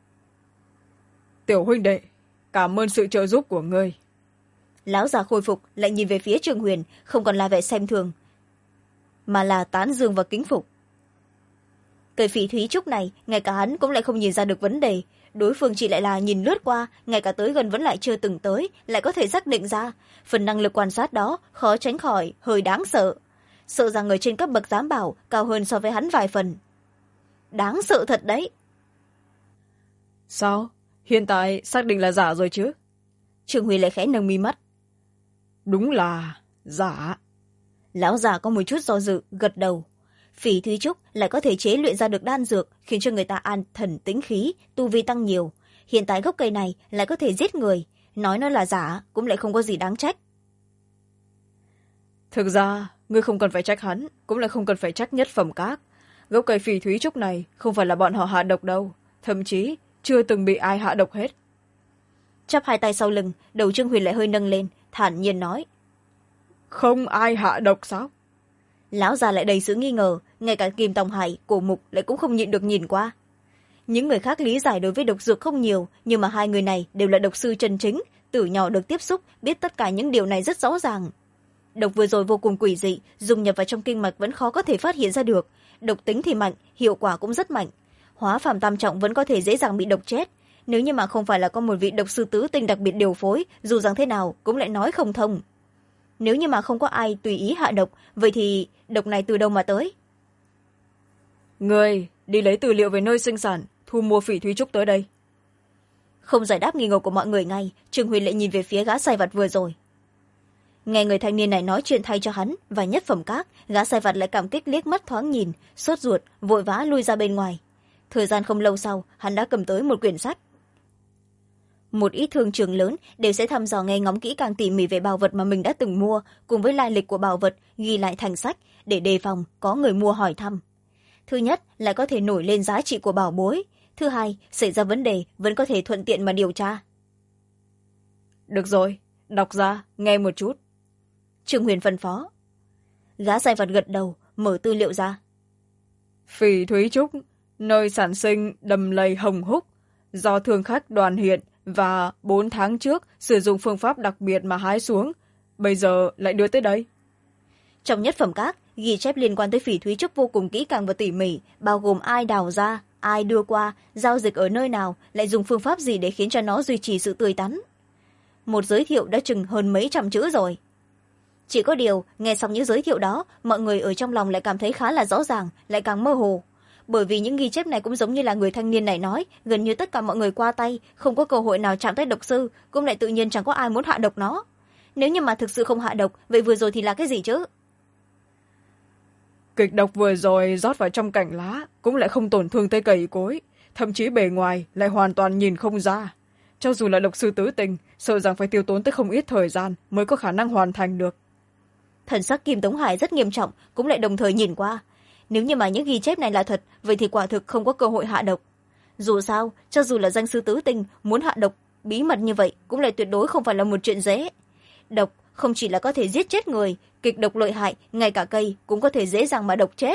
Tiểu huynh đệ, cảm ơn sự trợ giúp của ngươi. Lão già khôi phục lại nhìn về phía Trương Huyền, không còn là vẻ xem thường, mà là tán dương và kính phục. Cây Phỉ Thúy Trúc này, ngay cả hắn cũng lại không nhìn ra được vấn đề. Đối phương chỉ lại là nhìn lướt qua, ngay cả tới gần vẫn lại chưa từng tới, lại có thể xác định ra. Phần năng lực quan sát đó khó tránh khỏi hơi đáng sợ. Sợ rằng người trên cấp bậc giám bảo cao hơn so với hắn vài phần. Đáng sợ thật đấy. Sao? Hiện tại xác định là giả rồi chứ? Trương Huy lại khẽ nâng mi mắt. Đúng là giả. Lão già có một chút do dự, gật đầu. Phỉ Thúy Trúc lại có thể chế luyện ra được đan dược, khiến cho người ta an thần tĩnh khí, tu vi tăng nhiều. Hiện tại gốc cây này lại có thể giết người, nói nó là giả cũng lại không có gì đáng trách. Thực ra, ngươi không cần phải trách hắn, cũng lại không cần phải trách nhất phẩm các. Gốc cây Phỉ Thúy Trúc này không phải là bọn họ hạ độc đâu, thậm chí chưa từng bị ai hạ độc hết. Chắp hai tay sau lưng, đầu Trương Huyền lại hơi nâng lên, thản nhiên nói. Không ai hạ độc sao? Lão già lại đầy sự nghi ngờ, ngay cả Kim Tòng Hải, Cổ Mục lại cũng không nhịn được nhìn qua. Những người khác lý giải đối với độc dược không nhiều, nhưng mà hai người này đều là độc sư chân chính, từ nhỏ được tiếp xúc, biết tất cả những điều này rất rõ ràng. Độc vừa rồi vô cùng quỷ dị, dùng nhập vào trong kinh mạch vẫn khó có thể phát hiện ra được. Độc tính thì mạnh, hiệu quả cũng rất mạnh. Hóa phàm tam trọng vẫn có thể dễ dàng bị độc chết. Nếu như mà không phải là có một vị độc sư tứ tinh đặc biệt điều phối, dù rằng thế nào cũng lại nói không thông. Nếu như mà không có ai tùy ý hạ độc, vậy thì độc này từ đâu mà tới? Người đi lấy tư liệu về nơi sinh sản, thu mua Phỉ Thúy Trúc tới đây. Không giải đáp nghi ngờ của mọi người ngay, Trương Huyền lại nhìn về phía gã sai vặt vừa rồi. Nghe người thanh niên này nói chuyện thay cho hắn và nhất phẩm các, gã sai vặt lại cảm kích liếc mắt thoáng nhìn, sốt ruột vội vã lui ra bên ngoài. Thời gian không lâu sau, hắn đã cầm tới một quyển sách. Một ít thương trường lớn đều sẽ thăm dò nghe ngóng kỹ càng tỉ mỉ về bảo vật mà mình đã từng mua, cùng với lai lịch của bảo vật ghi lại thành sách để đề phòng có người mua hỏi thăm. Thứ nhất là có thể nổi lên giá trị của bảo bối, thứ hai xảy ra vấn đề vẫn có thể thuận tiện mà điều tra. Được rồi, đọc ra nghe một chút. Trương Huyền phân phó. Gã sai vặt gật đầu, mở tư liệu ra. Phỉ Thúy Trúc, nơi sản sinh đầm lầy hồng húc, do thương khách đoàn hiện và 4 tháng trước sử dụng phương pháp đặc biệt mà hái xuống, bây giờ lại đưa tới đây. Trong nhất phẩm các, ghi chép liên quan tới Phỉ Thúy Trúc vô cùng kỹ càng và tỉ mỉ, bao gồm ai đào ra, ai đưa qua, giao dịch ở nơi nào, lại dùng phương pháp gì để khiến cho nó duy trì sự tươi tắn. Một giới thiệu đã chừng hơn mấy trăm chữ rồi. Chỉ có điều, nghe xong những giới thiệu đó, mọi người ở trong lòng lại cảm thấy khá là rõ ràng, lại càng mơ hồ. Bởi vì những ghi chép này cũng giống như là người thanh niên này nói, gần như tất cả mọi người qua tay, không có cơ hội nào chạm tới độc sư, cũng lại tự nhiên chẳng có ai muốn hạ độc nó. Nếu như mà thực sự không hạ độc, vậy vừa rồi thì là cái gì chứ? Kịch độc vừa rồi rót vào trong cành lá, cũng lại không tổn thương tới cầy cối, thậm chí bề ngoài lại hoàn toàn nhìn không ra. Cho dù là độc sư tứ tình, sợ rằng phải tiêu tốn tới không ít thời gian mới có khả năng hoàn thành được. Thần sắc Kim Tống Hải rất nghiêm trọng, cũng lại đồng thời nhìn qua. Nếu như mà những ghi chép này là thật, vậy thì quả thực không có cơ hội hạ độc. Dù sao, cho dù là danh sư tứ tinh muốn hạ độc bí mật như vậy cũng lại tuyệt đối không phải là một chuyện dễ. Độc không chỉ là có thể giết chết người, kịch độc lợi hại, ngay cả cây cũng có thể dễ dàng mà độc chết.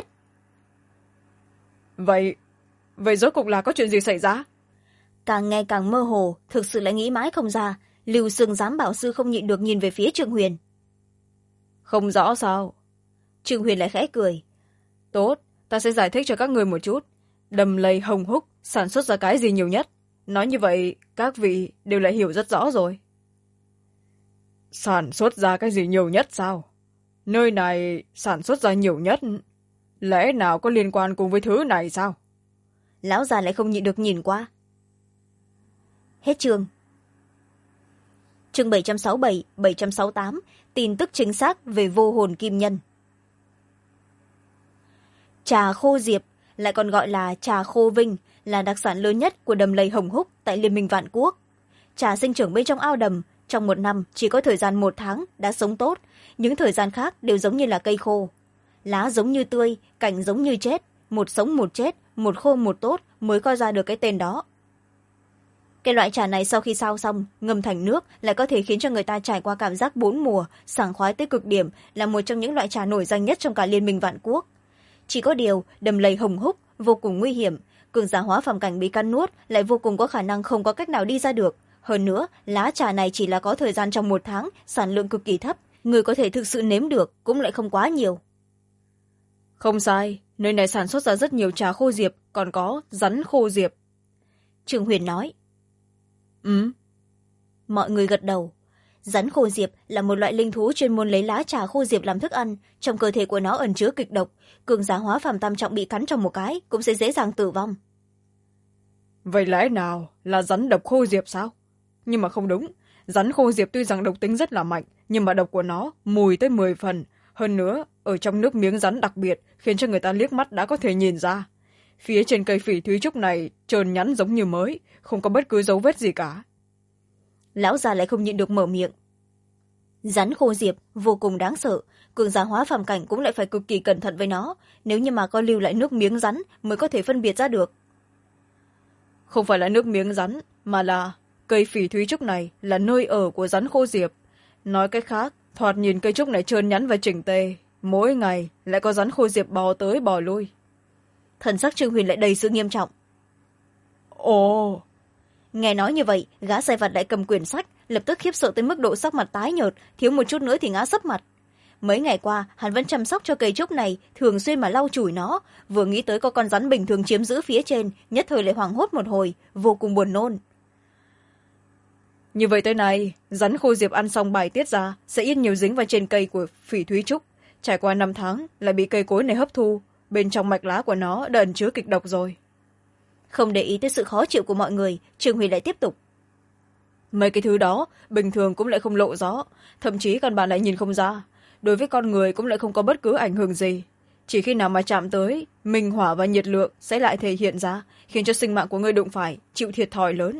Vậy rốt cuộc là có chuyện gì xảy ra? Càng nghe càng mơ hồ, thực sự lại nghĩ mãi không ra. Lưu Sương giám bảo sư không nhịn được nhìn về phía Trương Huyền. Không rõ sao? Trương Huyền lại khẽ cười. tốt, ta sẽ giải thích cho các người một chút. Đầm lầy hồng húc sản xuất ra cái gì nhiều nhất? Nói như vậy các vị đều lại hiểu rất rõ rồi. Sản xuất ra cái gì nhiều nhất sao? Nơi này sản xuất ra nhiều nhất, lẽ nào có liên quan cùng với thứ này sao? Lão già lại không nhịn được nhìn qua. Hết chương. Chương 767, 768, tin tức chính xác về vô hồn kim nhân. Trà khô diệp, lại còn gọi là trà khô vinh, là đặc sản lớn nhất của đầm lầy hồng húc tại Liên minh Vạn Quốc. Trà sinh trưởng bên trong ao đầm, trong một năm chỉ có thời gian 1 tháng đã sống tốt, những thời gian khác đều giống như là cây khô. Lá giống như tươi, cành giống như chết, một sống một chết, một khô một tốt mới coi ra được cái tên đó. Cái loại trà này sau khi sao xong, ngâm thành nước lại có thể khiến cho người ta trải qua cảm giác 4 mùa, sảng khoái tới cực điểm, là một trong những loại trà nổi danh nhất trong cả Liên minh Vạn Quốc. Chỉ có điều, đầm lầy hồng húc vô cùng nguy hiểm, cường giả hóa phàm cảnh bị cắn nuốt lại vô cùng có khả năng không có cách nào đi ra được. Hơn nữa, lá trà này chỉ là có thời gian trong 1 tháng, sản lượng cực kỳ thấp, người có thể thực sự nếm được cũng lại không quá nhiều. Không sai, nơi này sản xuất ra rất nhiều trà khô diệp, còn có rắn khô diệp. Trương Huyền nói. Mọi người gật đầu. Rắn khô diệp là một loại linh thú chuyên môn lấy lá trà khô diệp làm thức ăn, trong cơ thể của nó ẩn chứa kịch độc, cường giả hóa phàm tam trọng bị cắn trong một cái cũng sẽ dễ dàng tử vong. Vậy lẽ nào là rắn độc khô diệp sao? Nhưng mà không đúng, rắn khô diệp tuy rằng độc tính rất là mạnh, nhưng mà độc của nó mùi tới 10 phần. Hơn nữa, ở trong nước miếng rắn đặc biệt, khiến cho người ta liếc mắt đã có thể nhìn ra. Phía trên cây phỉ thúy trúc này trơn nhẵn giống như mới, không có bất cứ dấu vết gì cả. Lão già lại không nhịn được mở miệng. Rắn khô diệp vô cùng đáng sợ, cường giả hóa phàm cảnh cũng lại phải cực kỳ cẩn thận với nó, nếu như mà có lưu lại nước miếng rắn mới có thể phân biệt ra được. Không phải là nước miếng rắn, mà là cây phỉ thúy trúc này là nơi ở của rắn khô diệp. Nói cách khác, thoạt nhìn cây trúc này trơn nhẵn và chỉnh tề, mỗi ngày lại có rắn khô diệp bò tới bò lui. Thần sắc Trương Huyền lại đầy sự nghiêm trọng. Ồ! Nghe nói như vậy, gã sai vặt lại cầm quyển sách, lập tức khiếp sợ tới mức độ sắc mặt tái nhợt, thiếu một chút nữa thì ngã sấp mặt. Mấy ngày qua, hắn vẫn chăm sóc cho cây trúc này, thường xuyên mà lau chùi nó, vừa nghĩ tới có con rắn bình thường chiếm giữ phía trên, nhất thời lại hoảng hốt một hồi, vô cùng buồn nôn. Như vậy tới này, rắn khô diệp ăn xong bài tiết ra, sẽ ít nhiều dính vào trên cây của phỉ thúy trúc. Trải qua 5 tháng, lại bị cây cối này hấp thu, bên trong mạch lá của nó đã ẩn chứa kịch độc rồi. Không để ý tới sự khó chịu của mọi người, Trương Huy lại tiếp tục. Mấy cái thứ đó, bình thường cũng lại không lộ rõ, thậm chí căn bản lại nhìn không ra. Đối với con người cũng lại không có bất cứ ảnh hưởng gì. Chỉ khi nào mà chạm tới, minh hỏa và nhiệt lượng sẽ lại thể hiện ra, khiến cho sinh mạng của người đụng phải, chịu thiệt thòi lớn.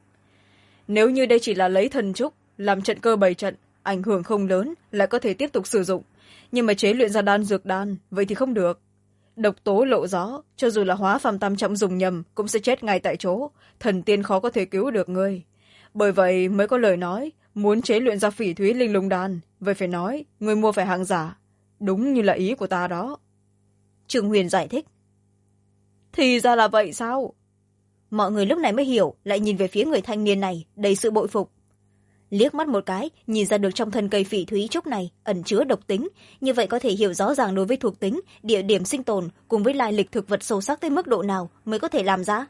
Nếu như đây chỉ là lấy thần trúc, làm trận cơ bày trận, ảnh hưởng không lớn, lại có thể tiếp tục sử dụng. Nhưng mà chế luyện ra đan dược đan, vậy thì không được. Độc tố lộ rõ, cho dù là hóa phàm tam trọng dùng nhầm, cũng sẽ chết ngay tại chỗ, thần tiên khó có thể cứu được ngươi. Bởi vậy mới có lời nói, muốn chế luyện ra phỉ thúy linh lung đan, vậy phải nói, ngươi mua phải hàng giả. Đúng như là ý của ta đó. Trương Huyền giải thích. Thì ra là vậy sao? Mọi người lúc này mới hiểu, lại nhìn về phía người thanh niên này, đầy sự bội phục. Liếc mắt một cái, nhìn ra được trong thân cây phỉ thúy trúc này ẩn chứa độc tính, như vậy có thể hiểu rõ ràng đối với thuộc tính, địa điểm sinh tồn cùng với lai lịch thực vật sâu sắc tới mức độ nào mới có thể làm ra.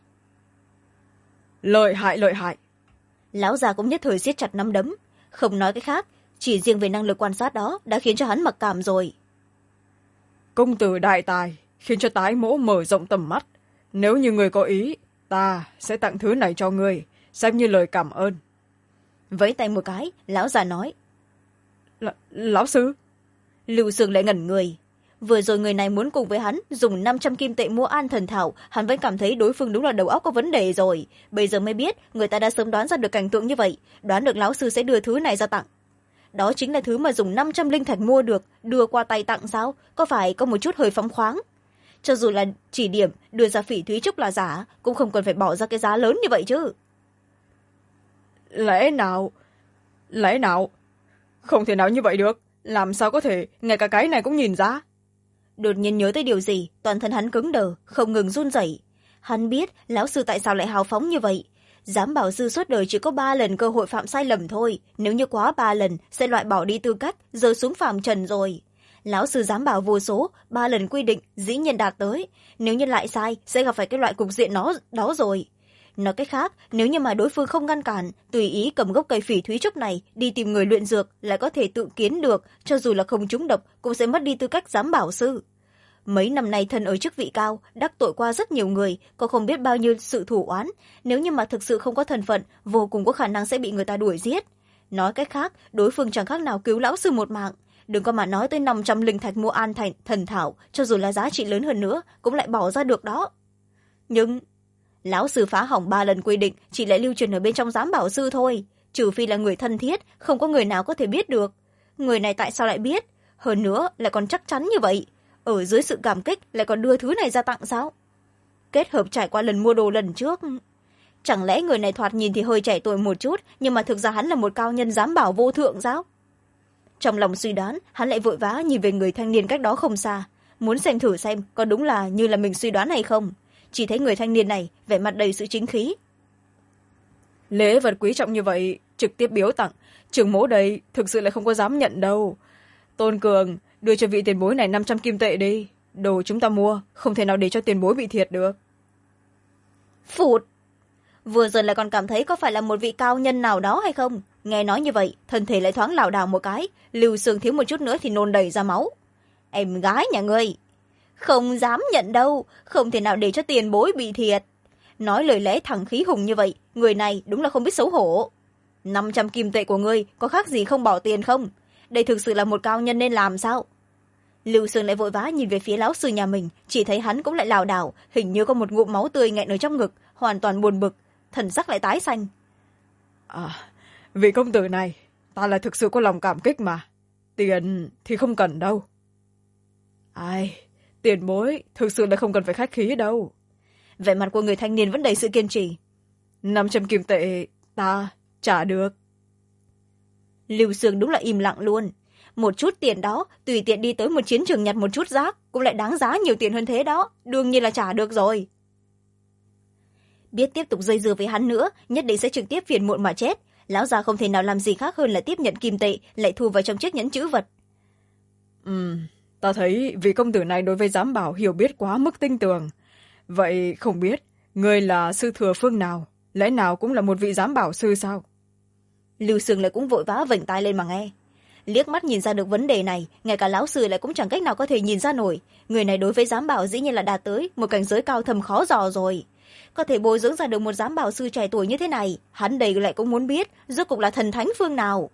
Lợi hại, lợi hại. Lão già cũng nhất thời siết chặt nắm đấm, không nói cái khác, chỉ riêng về năng lực quan sát đó đã khiến cho hắn mặc cảm rồi. Công tử đại tài, khiến cho tái mỗ mở rộng tầm mắt. Nếu như người có ý, ta sẽ tặng thứ này cho người, xem như lời cảm ơn. Vẫy tay một cái, lão già nói. Lão sư? Lưu Sương lại ngẩn người. Vừa rồi người này muốn cùng với hắn dùng 500 kim tệ mua an thần thảo, hắn vẫn cảm thấy đối phương đúng là đầu óc có vấn đề rồi. Bây giờ mới biết, người ta đã sớm đoán ra được cảnh tượng như vậy, đoán được lão sư sẽ đưa thứ này ra tặng. Đó chính là thứ mà dùng 500 linh thạch mua được, đưa qua tay tặng sao? Có phải có một chút hơi phóng khoáng? Cho dù là chỉ điểm đưa ra phỉ thúy trúc là giả, cũng không cần phải bỏ ra cái giá lớn như vậy chứ. Lẽ nào? Không thể nào như vậy được. Làm sao có thể, ngay cả cái này cũng nhìn ra. Đột nhiên nhớ tới điều gì, toàn thân hắn cứng đờ, không ngừng run rẩy. Hắn biết lão sư tại sao lại hào phóng như vậy. Giám bảo sư suốt đời chỉ có 3 lần cơ hội phạm sai lầm thôi, nếu như quá 3 lần sẽ loại bỏ đi tư cách, rơi xuống phàm trần rồi. lão sư giám bảo vô số 3 lần quy định dĩ nhiên đạt tới, nếu như lại sai sẽ gặp phải cái loại cục diện đó rồi. Nói cách khác, nếu như mà đối phương không ngăn cản, tùy ý cầm gốc cây phỉ thúy trúc này đi tìm người luyện dược, lại có thể tự kiến được, cho dù là không trúng độc cũng sẽ mất đi tư cách giám bảo sư. Mấy năm nay thân ở chức vị cao, đắc tội qua rất nhiều người, có không biết bao nhiêu sự thủ oán, nếu như mà thực sự không có thân phận, vô cùng có khả năng sẽ bị người ta đuổi giết. Nói cách khác, đối phương chẳng khác nào cứu lão sư một mạng. Đừng có mà nói tới 500 linh thạch mua an thành thần thảo, cho dù là giá trị lớn hơn nữa cũng lại bỏ ra được đó. Nhưng lão sư phá hỏng 3 lần quy định chỉ lại lưu truyền ở bên trong giám bảo sư thôi, trừ phi là người thân thiết, không có người nào có thể biết được. Người này tại sao lại biết, hơn nữa lại còn chắc chắn như vậy, ở dưới sự cảm kích lại còn đưa thứ này ra tặng sao? Kết hợp trải qua lần mua đồ lần trước, chẳng lẽ người này thoạt nhìn thì hơi trẻ tuổi một chút, nhưng mà thực ra hắn là một cao nhân giám bảo vô thượng sao? Trong lòng suy đoán, hắn lại vội vã nhìn về người thanh niên cách đó không xa, muốn xem thử xem có đúng là như là mình suy đoán hay không. Chỉ thấy người thanh niên này vẻ mặt đầy sự chính khí. Lễ vật quý trọng như vậy trực tiếp biếu tặng, trưởng mẫu đây thực sự lại không có dám nhận đâu. Tôn Cường, đưa cho vị tiền bối này 500 kim tệ đi, đồ chúng ta mua không thể nào để cho tiền bối bị thiệt được. Phụt! Vừa rồi lại còn cảm thấy có phải là một vị cao nhân nào đó hay không, nghe nói như vậy thân thể lại thoáng lảo đảo một cái, lưu xương thiếu một chút nữa thì nôn đầy ra máu. Em gái nhà ngươi không dám nhận đâu, không thể nào để cho tiền bối bị thiệt. Nói lời lẽ thẳng khí hùng như vậy, người này đúng là không biết xấu hổ. 500 kim tệ của ngươi có khác gì không bỏ tiền không? Đây thực sự là một cao nhân nên làm sao? Lưu Sương lại vội vã nhìn về phía lão sư nhà mình, chỉ thấy hắn cũng lại lảo đảo, hình như có một ngụm máu tươi nghẹn ở trong ngực, hoàn toàn buồn bực, thần sắc lại tái xanh. Vị công tử này, ta là thực sự có lòng cảm kích mà. Tiền thì không cần đâu. Tiền bối thực sự là không cần phải khách khí đâu. Vẻ mặt của người thanh niên vẫn đầy sự kiên trì. 500 kim tệ ta trả được. Lưu Sương đúng là im lặng luôn. Một chút tiền đó, tùy tiện đi tới một chiến trường nhặt một chút rác cũng lại đáng giá nhiều tiền hơn thế đó, đương nhiên là trả được rồi. Biết tiếp tục dây dưa với hắn nữa, nhất định sẽ trực tiếp phiền muộn mà chết. Lão già không thể nào làm gì khác hơn là tiếp nhận kim tệ, lại thu vào trong chiếc nhẫn chữ vật. Ta thấy vị công tử này đối với giám bảo hiểu biết quá mức tinh tường. Vậy không biết ngươi là sư thừa phương nào, lẽ nào cũng là một vị giám bảo sư sao? Lưu Sương lại cũng vội vã vểnh tai lên mà nghe. Liếc mắt nhìn ra được vấn đề này, ngay cả lão sư lại cũng chẳng cách nào có thể nhìn ra nổi. Người này đối với giám bảo dĩ nhiên là đạt tới một cảnh giới cao thầm khó dò rồi. Có thể bồi dưỡng ra được một giám bảo sư trẻ tuổi như thế này, hắn đây lại cũng muốn biết rốt cuộc là thần thánh phương nào.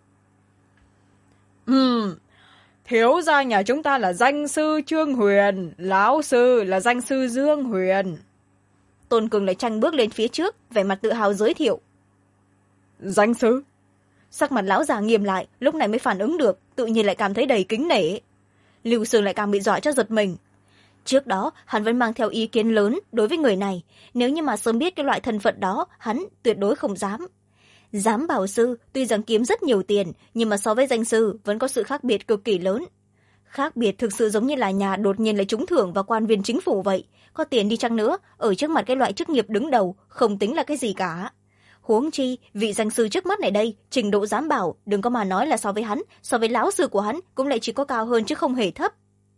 Thiếu gia nhà chúng ta là danh sư Trương Huyền, lão sư là danh sư Dương Huyền. Tôn Cường lại tranh bước lên phía trước, vẻ mặt tự hào giới thiệu. Danh sư? Sắc mặt lão già nghiêm lại, lúc này mới phản ứng được, tự nhiên lại cảm thấy đầy kính nể. Lưu Sương lại càng bị dọa cho giật mình. Trước đó hắn vẫn mang theo ý kiến lớn đối với người này, nếu như mà sớm biết cái loại thân phận đó, hắn tuyệt đối không dám. Giám bảo sư tuy rằng kiếm rất nhiều tiền, nhưng mà so với danh sư vẫn có sự khác biệt cực kỳ lớn. Khác biệt thực sự giống như là nhà đột nhiên lại trúng thưởng và quan viên chính phủ vậy, có tiền đi chăng nữa, ở trước mặt cái loại chức nghiệp đứng đầu không tính là cái gì cả. Huống chi vị danh sư trước mắt này đây, trình độ giám bảo đừng có mà nói là so với hắn, so với lão sư của hắn cũng lại chỉ có cao hơn chứ không hề thấp.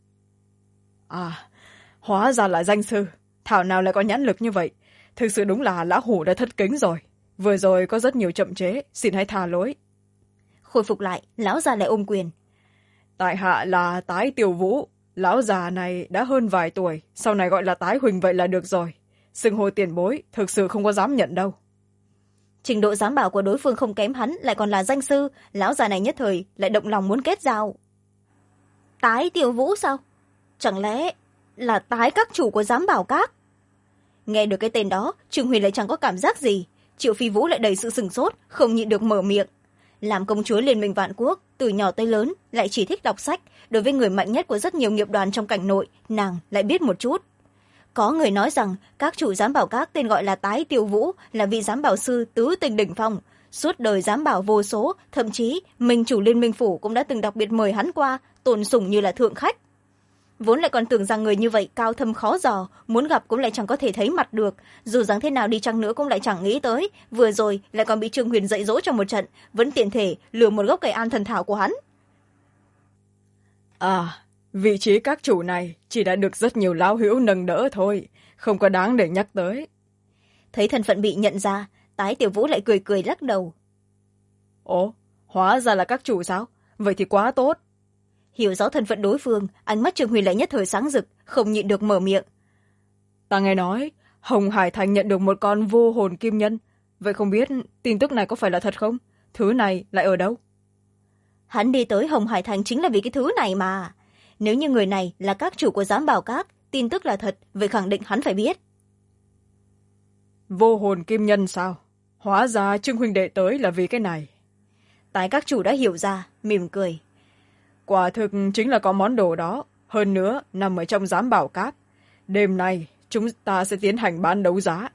Hóa ra là danh sư, thảo nào lại có nhãn lực như vậy, thực sự đúng là lão hủ đã thất kính rồi, vừa rồi có rất nhiều chậm chế, xin hãy tha lỗi. Khôi phục lại, lão già lại ôm quyền. Tại hạ là Tái Tiểu Vũ, lão già này đã hơn vài tuổi, sau này gọi là Tái Huỳnh vậy là được rồi, xưng hô tiền bối thực sự không có dám nhận đâu. Trình độ giám bảo của đối phương không kém hắn, lại còn là danh sư, lão già này nhất thời lại động lòng muốn kết giao. Tái Tiểu Vũ sao? Chẳng lẽ là Tái các chủ của giám bảo các? Nghe được cái tên đó, Trương Huyền lại chẳng có cảm giác gì. Triệu Phi Vũ lại đầy sự sửng sốt, không nhịn được mở miệng. Làm công chúa Liên minh Vạn Quốc, từ nhỏ tới lớn lại chỉ thích đọc sách, đối với người mạnh nhất của rất nhiều nghiệp đoàn trong cảnh nội, nàng lại biết một chút. Có người nói rằng các chủ giám bảo các tên gọi là Tái Tiểu Vũ là vị giám bảo sư tứ tình đỉnh phong, suốt đời giám bảo vô số, thậm chí minh chủ Liên minh phủ cũng đã từng đặc biệt mời hắn qua, tôn sủng như là thượng khách. Vốn lại còn tưởng rằng người như vậy cao thâm khó dò, muốn gặp cũng lại chẳng có thể thấy mặt được, dù rằng thế nào đi chăng nữa cũng lại chẳng nghĩ tới, vừa rồi lại còn bị Trương Huyền dạy dỗ trong một trận, vẫn tiện thể lừa một gốc cây an thần thảo của hắn. vị trí các chủ này chỉ đã được rất nhiều lão hữu nâng đỡ thôi, không có đáng để nhắc tới. Thấy thân phận bị nhận ra, Tái Tiểu Vũ lại cười cười lắc đầu. Ồ, hóa ra là các chủ sao? Vậy thì quá tốt. Hiểu rõ thân phận đối phương, ánh mắt Trương Huyền lại nhất thời sáng rực, không nhịn được mở miệng. Ta nghe nói Hồng Hải Thành nhận được một con vô hồn kim nhân, vậy không biết tin tức này có phải là thật không? Thứ này lại ở đâu? Hắn đi tới Hồng Hải Thành chính là vì cái thứ này mà. Nếu như người này là các chủ của Giám Bảo Các, tin tức là thật, vậy khẳng định hắn phải biết. Vô hồn kim nhân sao? Hóa ra Trương huynh đệ tới là vì cái này. Tái các chủ đã hiểu ra, mỉm cười. Quả thực chính là có món đồ đó, hơn nữa nằm ở trong Giám Bảo Các. Đêm nay chúng ta sẽ tiến hành bán đấu giá.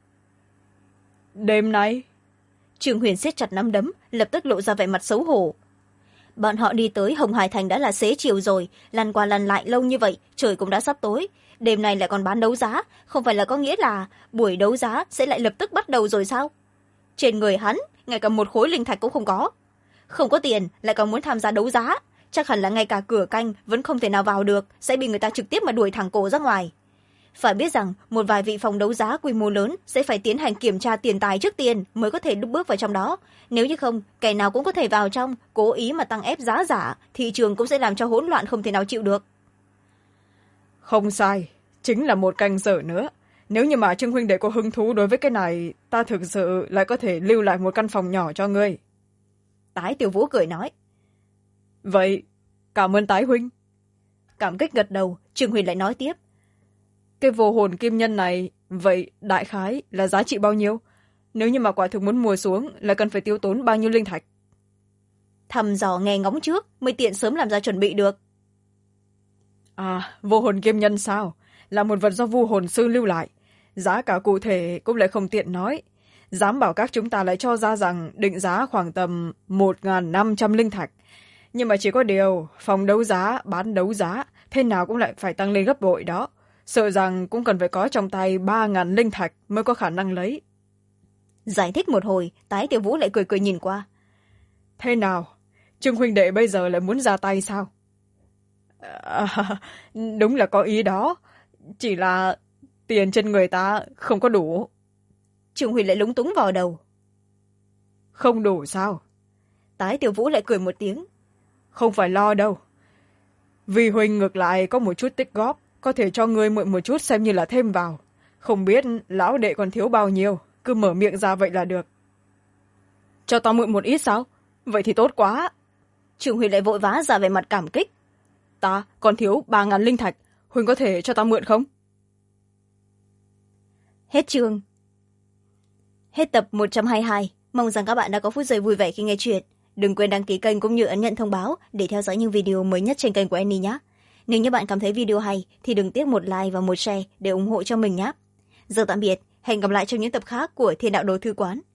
Đêm nay? Trương Huyền siết chặt nắm đấm, lập tức lộ ra vẻ mặt xấu hổ. Bọn họ đi tới Hồng Hải Thành đã là xế chiều rồi, lăn qua lăn lại lâu như vậy, trời cũng đã sắp tối. Đêm nay lại còn bán đấu giá, không phải là có nghĩa là buổi đấu giá sẽ lại lập tức bắt đầu rồi sao? Trên người hắn, ngay cả một khối linh thạch cũng không có. Không có tiền, lại còn muốn tham gia đấu giá. Chắc hẳn là ngay cả cửa canh vẫn không thể nào vào được, sẽ bị người ta trực tiếp mà đuổi thẳng cổ ra ngoài. Phải biết rằng một vài vị phòng đấu giá quy mô lớn sẽ phải tiến hành kiểm tra tiền tài trước tiên mới có thể bước vào trong đó. Nếu như không, kẻ nào cũng có thể vào trong, cố ý mà tăng ép giá giả, thị trường cũng sẽ làm cho hỗn loạn không thể nào chịu được. Không sai, chính là một canh giờ nữa. Nếu như mà Trương huynh đệ có hứng thú đối với cái này, ta thực sự lại có thể lưu lại một căn phòng nhỏ cho ngươi. Tái Tiểu Vũ cười nói. Vậy, cảm ơn Tái huynh. Cảm kích gật đầu, Trương Huyền lại nói tiếp. Cái vô hồn kim nhân này, vậy đại khái là giá trị bao nhiêu? Nếu như mà quả thực muốn mua xuống là cần phải tiêu tốn bao nhiêu linh thạch? Thăm dò nghe ngóng trước mới tiện sớm làm ra chuẩn bị được. À, vô hồn kim nhân sao? Là một vật do vu hồn sư lưu lại. Giá cả cụ thể cũng lại không tiện nói. Giám Bảo Các chúng ta lại cho ra rằng định giá khoảng tầm 1.500 linh thạch. Nhưng mà chỉ có điều, phòng đấu giá, bán đấu giá, thế nào cũng lại phải tăng lên gấp bội đó. Sợ rằng cũng cần phải có trong tay 3.000 linh thạch mới có khả năng lấy. Giải thích một hồi, Tái Tiểu Vũ lại cười cười nhìn qua. Thế nào? Trương huynh đệ bây giờ lại muốn ra tay sao? À, đúng là có ý đó. Chỉ là tiền trên người ta không có đủ. Trương Huyền lại lúng túng vào đầu. Không đủ sao? Tái Tiểu Vũ lại cười một tiếng. Không phải lo đâu. Vì huynh ngược lại có một chút tích góp, có thể cho ngươi mượn một chút xem như là thêm vào. Không biết lão đệ còn thiếu bao nhiêu, cứ mở miệng ra vậy là được. Cho tao mượn một ít sao? Vậy thì tốt quá. Trương Huyền lại vội vã ra vẻ mặt cảm kích. Ta còn thiếu 3.000 linh thạch, huynh có thể cho tao mượn không? Hết chương. Hết tập 122. Mong rằng các bạn đã có phút giây vui vẻ khi nghe chuyện. Đừng quên đăng ký kênh cũng như ấn nhận thông báo để theo dõi những video mới nhất trên kênh của Annie nhé. Nếu như bạn cảm thấy video hay thì đừng tiếc một like và một share để ủng hộ cho mình nhé. Giờ tạm biệt, hẹn gặp lại trong những tập khác của Thiên Đạo Đồ Thư Quán.